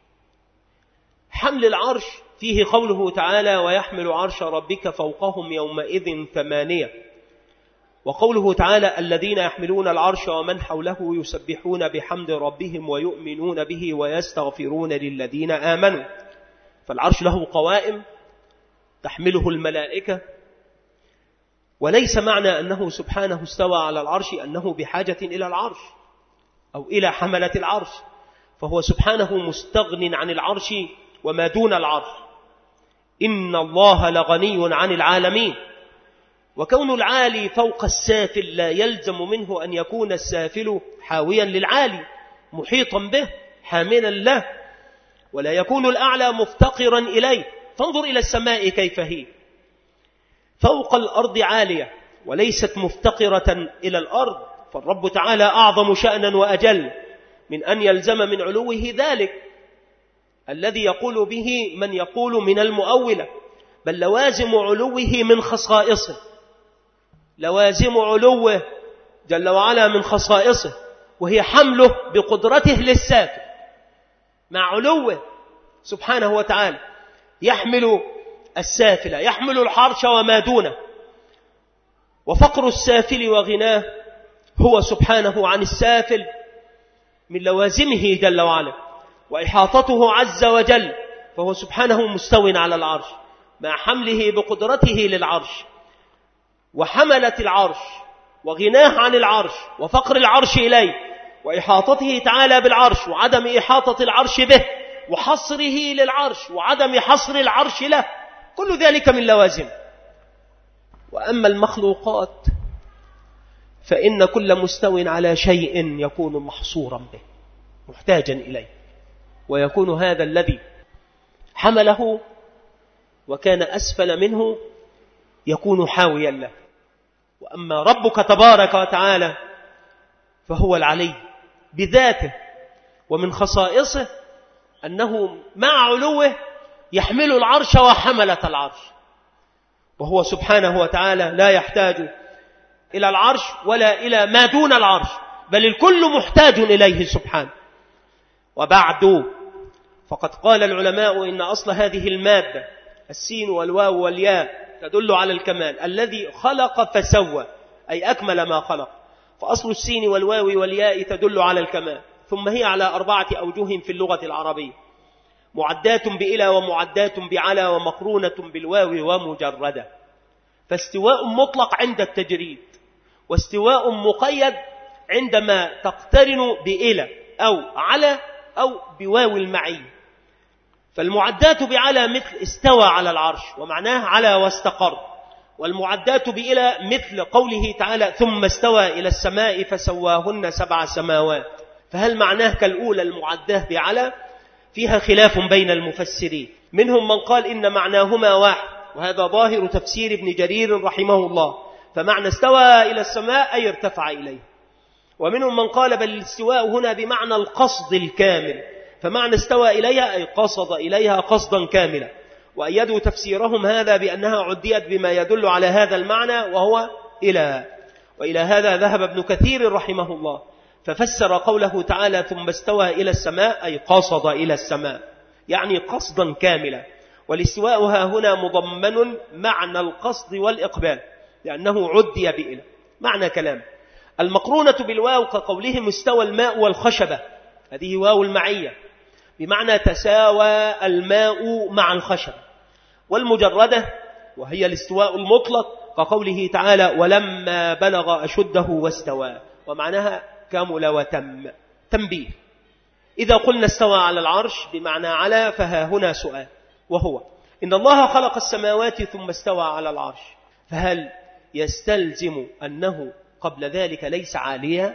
حمل العرش فيه قوله تعالى ويحمل عرش ربك فوقهم يومئذ ثمانية، وقوله تعالى الذين يحملون العرش ومن حوله يسبحون بحمد ربهم ويؤمنون به ويستغفرون للذين آمنوا. فالعرش له قوائم تحمله الملائكة، وليس معنى أنه سبحانه استوى على العرش أنه بحاجة إلى العرش أو إلى حملة العرش، فهو سبحانه مستغن عن العرش وما دون العرش. إن الله لغني عن العالمين. وكون العالي فوق السافل لا يلزم منه أن يكون السافل حاويا للعالي محيطا به حاملا له، ولا يكون الأعلى مفتقرا إليه. فانظر إلى السماء كيف هي فوق الأرض عالية وليست مفتقرة إلى الأرض، فالرب تعالى أعظم شأنا وأجل من أن يلزم من علوه ذلك الذي يقول به من يقول من المؤولة، بل لوازم علوه من خصائصه، لوازم علوه جل وعلا من خصائصه، وهي حمله بقدرته للسافل مع علوه سبحانه وتعالى. يحمل السافل، يحمل الحرش وما دونه. وفقر السافل وغناه هو سبحانه عن السافل من لوازمه جل وعلا، وإحاطته عز وجل، فهو سبحانه مستو على العرش مع حمله بقدرته للعرش وحملة العرش وغناه عن العرش وفقر العرش إليه وإحاطته تعالى بالعرش وعدم إحاطة العرش به وحصره للعرش وعدم حصر العرش له، كل ذلك من لوازم. وأما المخلوقات فإن كل مستو على شيء يكون محصورا به محتاجا إليه، ويكون هذا الذي حمله وكان أسفل منه يكون حاويا له. وأما ربك تبارك وتعالى فهو العلي بذاته، ومن خصائصه أنه مع علوه يحمل العرش وحملة العرش، وهو سبحانه وتعالى لا يحتاج إلى العرش ولا إلى ما دون العرش، بل الكل محتاج إليه سبحانه. وبعد فقد قال العلماء إن أصل هذه المادة السين والواو والياء تدل على الكمال، الذي خلق فسوى أي أكمل ما خلق، فأصل السين والواو والياء تدل على الكمال. ثم هي على أربعة أوجه في اللغة العربية، معدات بإلى ومعدات بعلى ومقرونة بالواو ومجردة. فاستواء مطلق عند التجريد، واستواء مقيد عندما تقترن بإلى أو على أو بواو المعي. فالمعدات بعلى مثل استوى على العرش ومعناه على واستقر، والمعدات بإلى مثل قوله تعالى ثم استوى إلى السماء فسواهن سبع سماوات. فهل معناه كالأولى المعداه بعلى؟ فيها خلاف بين المفسرين، منهم من قال إن معناهما واحد، وهذا ظاهر تفسير ابن جرير رحمه الله، فمعنى استوى إلى السماء أي ارتفع إليه. ومنهم من قال بل الاستواء هنا بمعنى القصد الكامل، فمعنى استوى إليها أي قصد إليها قصدا كاملا. وأيدوا تفسيرهم هذا بأنها عديت بما يدل على هذا المعنى وهو إلى. وإلى هذا ذهب ابن كثير رحمه الله، ففسر قوله تعالى ثم استوى إلى السماء أي قصد إلى السماء، يعني قصدا كاملا. والاستواء ها هنا مضمن معنى القصد والإقبال، لأنه عدي بإلى. معنى كلام المقرونة بالواو كقولهم استوى الماء والخشبة، هذه واو المعية بمعنى تساوى الماء مع الخشبة. والمجردة وهي الاستواء المطلق كقوله تعالى ولما بلغ أشده واستوى، ومعناها كامل وتم. تنبيه: إذا قلنا استوى على العرش بمعنى على، فها هنا سؤال، وهو إن الله خلق السماوات ثم استوى على العرش، فهل يستلزم أنه قبل ذلك ليس عاليا؟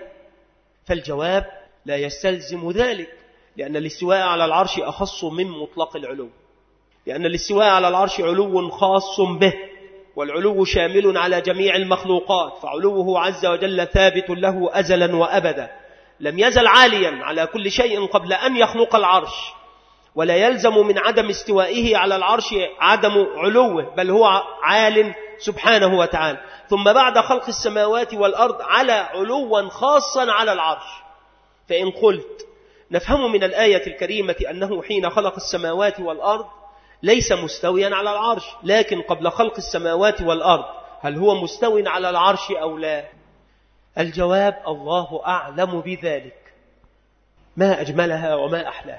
فالجواب لا يستلزم ذلك، لأن الاستواء على العرش أخص من مطلق العلو، لأن الاستواء على العرش علو خاص به، والعلو شامل على جميع المخلوقات، فعلوه عز وجل ثابت له أزلا وأبدا، لم يزل عاليا على كل شيء قبل أن يخلق العرش، ولا يلزم من عدم استوائه على العرش عدم علوه، بل هو عال سبحانه وتعالى. ثم بعد خلق السماوات والأرض على علوا خاصا على العرش. فإن قلت نفهم من الآية الكريمة أنه حين خلق السماوات والأرض ليس مستويا على العرش، لكن قبل خلق السماوات والأرض هل هو مستوي على العرش أو لا؟ الجواب الله أعلم بذلك. ما أجملها وما أحلاها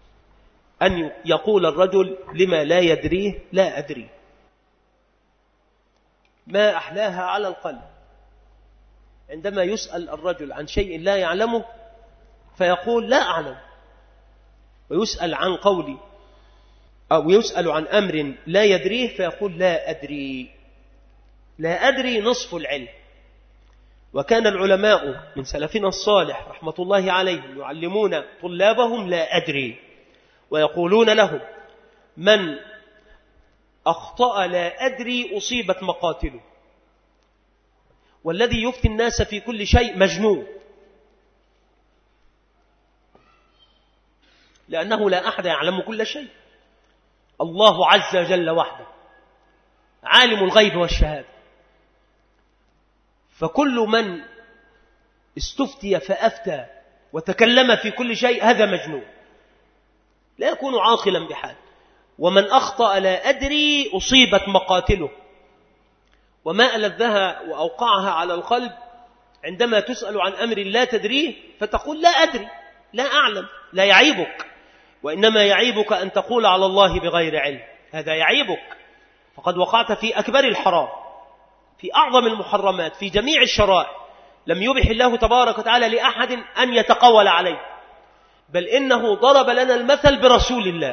أن يقول الرجل لما لا يدريه لا أدري. ما أحلاها على القلب عندما يسأل الرجل عن شيء لا يعلمه فيقول لا أعلم، ويسأل عن قولي أو يسأل عن أمر لا يدريه فيقول لا أدري. لا أدري نصف العلم. وكان العلماء من سلفنا الصالح رحمة الله عليهم يعلمون طلابهم لا أدري، ويقولون لهم من أخطأ لا أدري أصيبت مقاتله، والذي يفتي الناس في كل شيء مجنون، لأنه لا أحد يعلم كل شيء، الله عز وجل وحده عالم الغيب والشهادة. فكل من استفتي فأفتى وتكلم في كل شيء هذا مجنون، لا يكون عاقلا بحال. ومن أخطأ لا أدري أصيبت مقاتله. وما ألذها وأوقعها على القلب عندما تسأل عن أمر لا تدريه فتقول لا أدري، لا أعلم. لا يعيبك وإنما يعيبك أن تقول على الله بغير علم، هذا يعيبك، فقد وقعت في أكبر الحرام، في أعظم المحرمات، في جميع الشرائع لم يبح الله تبارك وتعالى لأحد أن يتقول عليه، بل إنه ضرب لنا المثل برسول الله،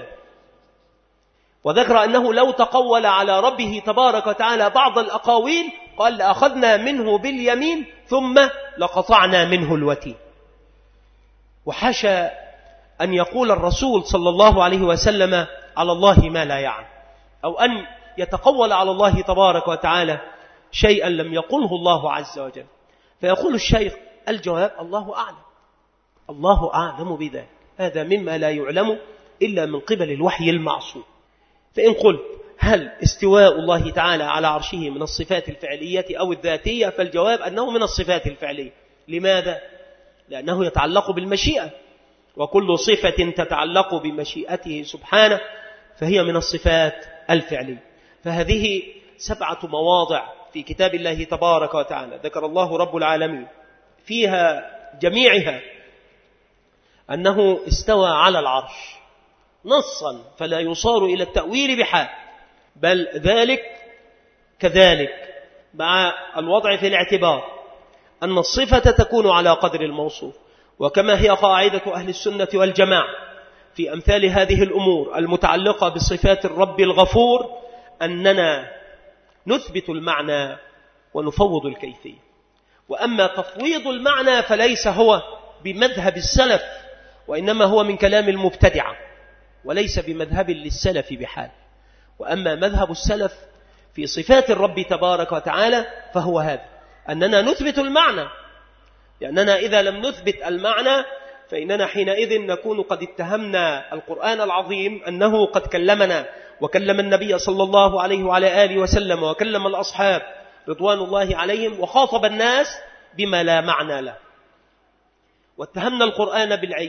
وذكر أنه لو تقول على ربه تبارك وتعالى بعض الأقاويل قال لأخذنا منه باليمين ثم لقطعنا منه الوتين. وحاشا أن يقول الرسول صلى الله عليه وسلم على الله ما لا يعلم، أو أن يتقول على الله تبارك وتعالى شيئا لم يقله الله عز وجل. فيقول الشيخ: الجواب الله أعلم، الله أعلم بذلك، هذا مما لا يعلم إلا من قبل الوحي المعصوم. فإن قلت هل استواء الله تعالى على عرشه من الصفات الفعلية أو الذاتية، فالجواب أنه من الصفات الفعلية. لماذا؟ لأنه يتعلق بالمشيئة، وكل صفة تتعلق بمشيئته سبحانه فهي من الصفات الفعلية. فهذه سبعة مواضع في كتاب الله تبارك وتعالى ذكر الله رب العالمين فيها جميعها أنه استوى على العرش نصا، فلا يصار إلى التأويل بحال، بل ذلك كذلك، مع الوضع في الاعتبار أن الصفة تكون على قدر الموصوف. وكما هي قاعدة أهل السنة والجماعة في أمثال هذه الأمور المتعلقة بصفات الرب الغفور أننا نثبت المعنى ونفوض الكيفية. وأما تفويض المعنى فليس هو بمذهب السلف، وإنما هو من كلام المبتدعة، وليس بمذهب للسلف بحال. وأما مذهب السلف في صفات الرب تبارك وتعالى فهو هذا، أننا نثبت المعنى، لأننا إذا لم نثبت المعنى فإننا حينئذ نكون قد اتهمنا القرآن العظيم أنه قد كلمنا وكلم النبي صلى الله عليه وعلى آله وسلم وكلم الأصحاب رضوان الله عليهم وخاطب الناس بما لا معنى له، واتهمنا القرآن بالعيب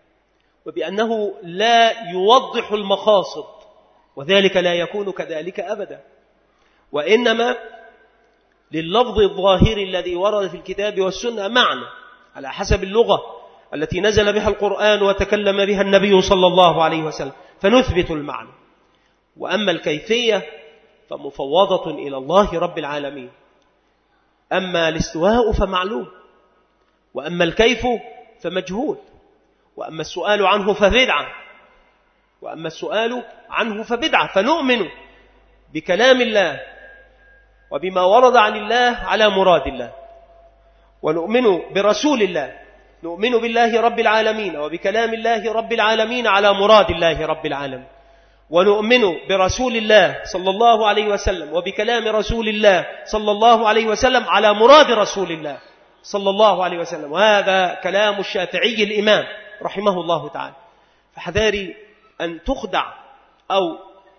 وبأنه لا يوضح المقاصد، وذلك لا يكون كذلك أبدا، وإنما لللفظ الظاهر الذي ورد في الكتاب والسنة معنى على حسب اللغة التي نزل بها القرآن وتكلم بها النبي صلى الله عليه وسلم، فنثبت المعنى. وأما الكيفية فمفوضة إلى الله رب العالمين. أما الاستواء فمعلوم، وأما الكيف فمجهول، وأما السؤال عنه فبدعة، وأما السؤال عنه فبدعة. فنؤمن بكلام الله وبما ورد عن الله على مراد الله، ونؤمن برسول الله، نؤمن بالله رب العالمين وبكلام الله رب العالمين على مراد الله رب العالمين، ونؤمن برسول الله صلى الله عليه وسلم وبكلام رسول الله صلى الله عليه وسلم على مراد رسول الله صلى الله عليه وسلم. وهذا كلام الشافعي الإمام رحمه الله تعالى. فحذاري أن تخدع أو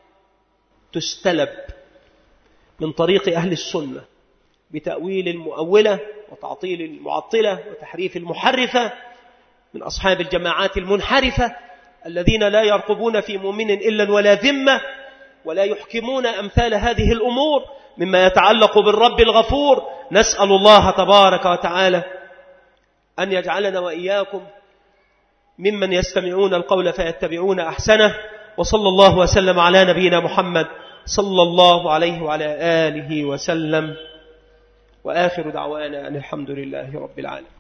تستلب من طريق أهل السنة بتأويل المؤولة وتعطيل المعطلة وتحريف المحرفة من أصحاب الجماعات المنحرفة الذين لا يرقبون في مؤمن إلا ولا ذمة، ولا يحكمون أمثال هذه الأمور مما يتعلق بالرب الغفور. نسأل الله تبارك وتعالى أن يجعلنا وإياكم ممن يستمعون القول فيتبعون أحسنه. وصلى الله وسلم على نبينا محمد صلى الله عليه وعلى آله وسلم، وآخر دعوانا أن الحمد لله رب العالمين.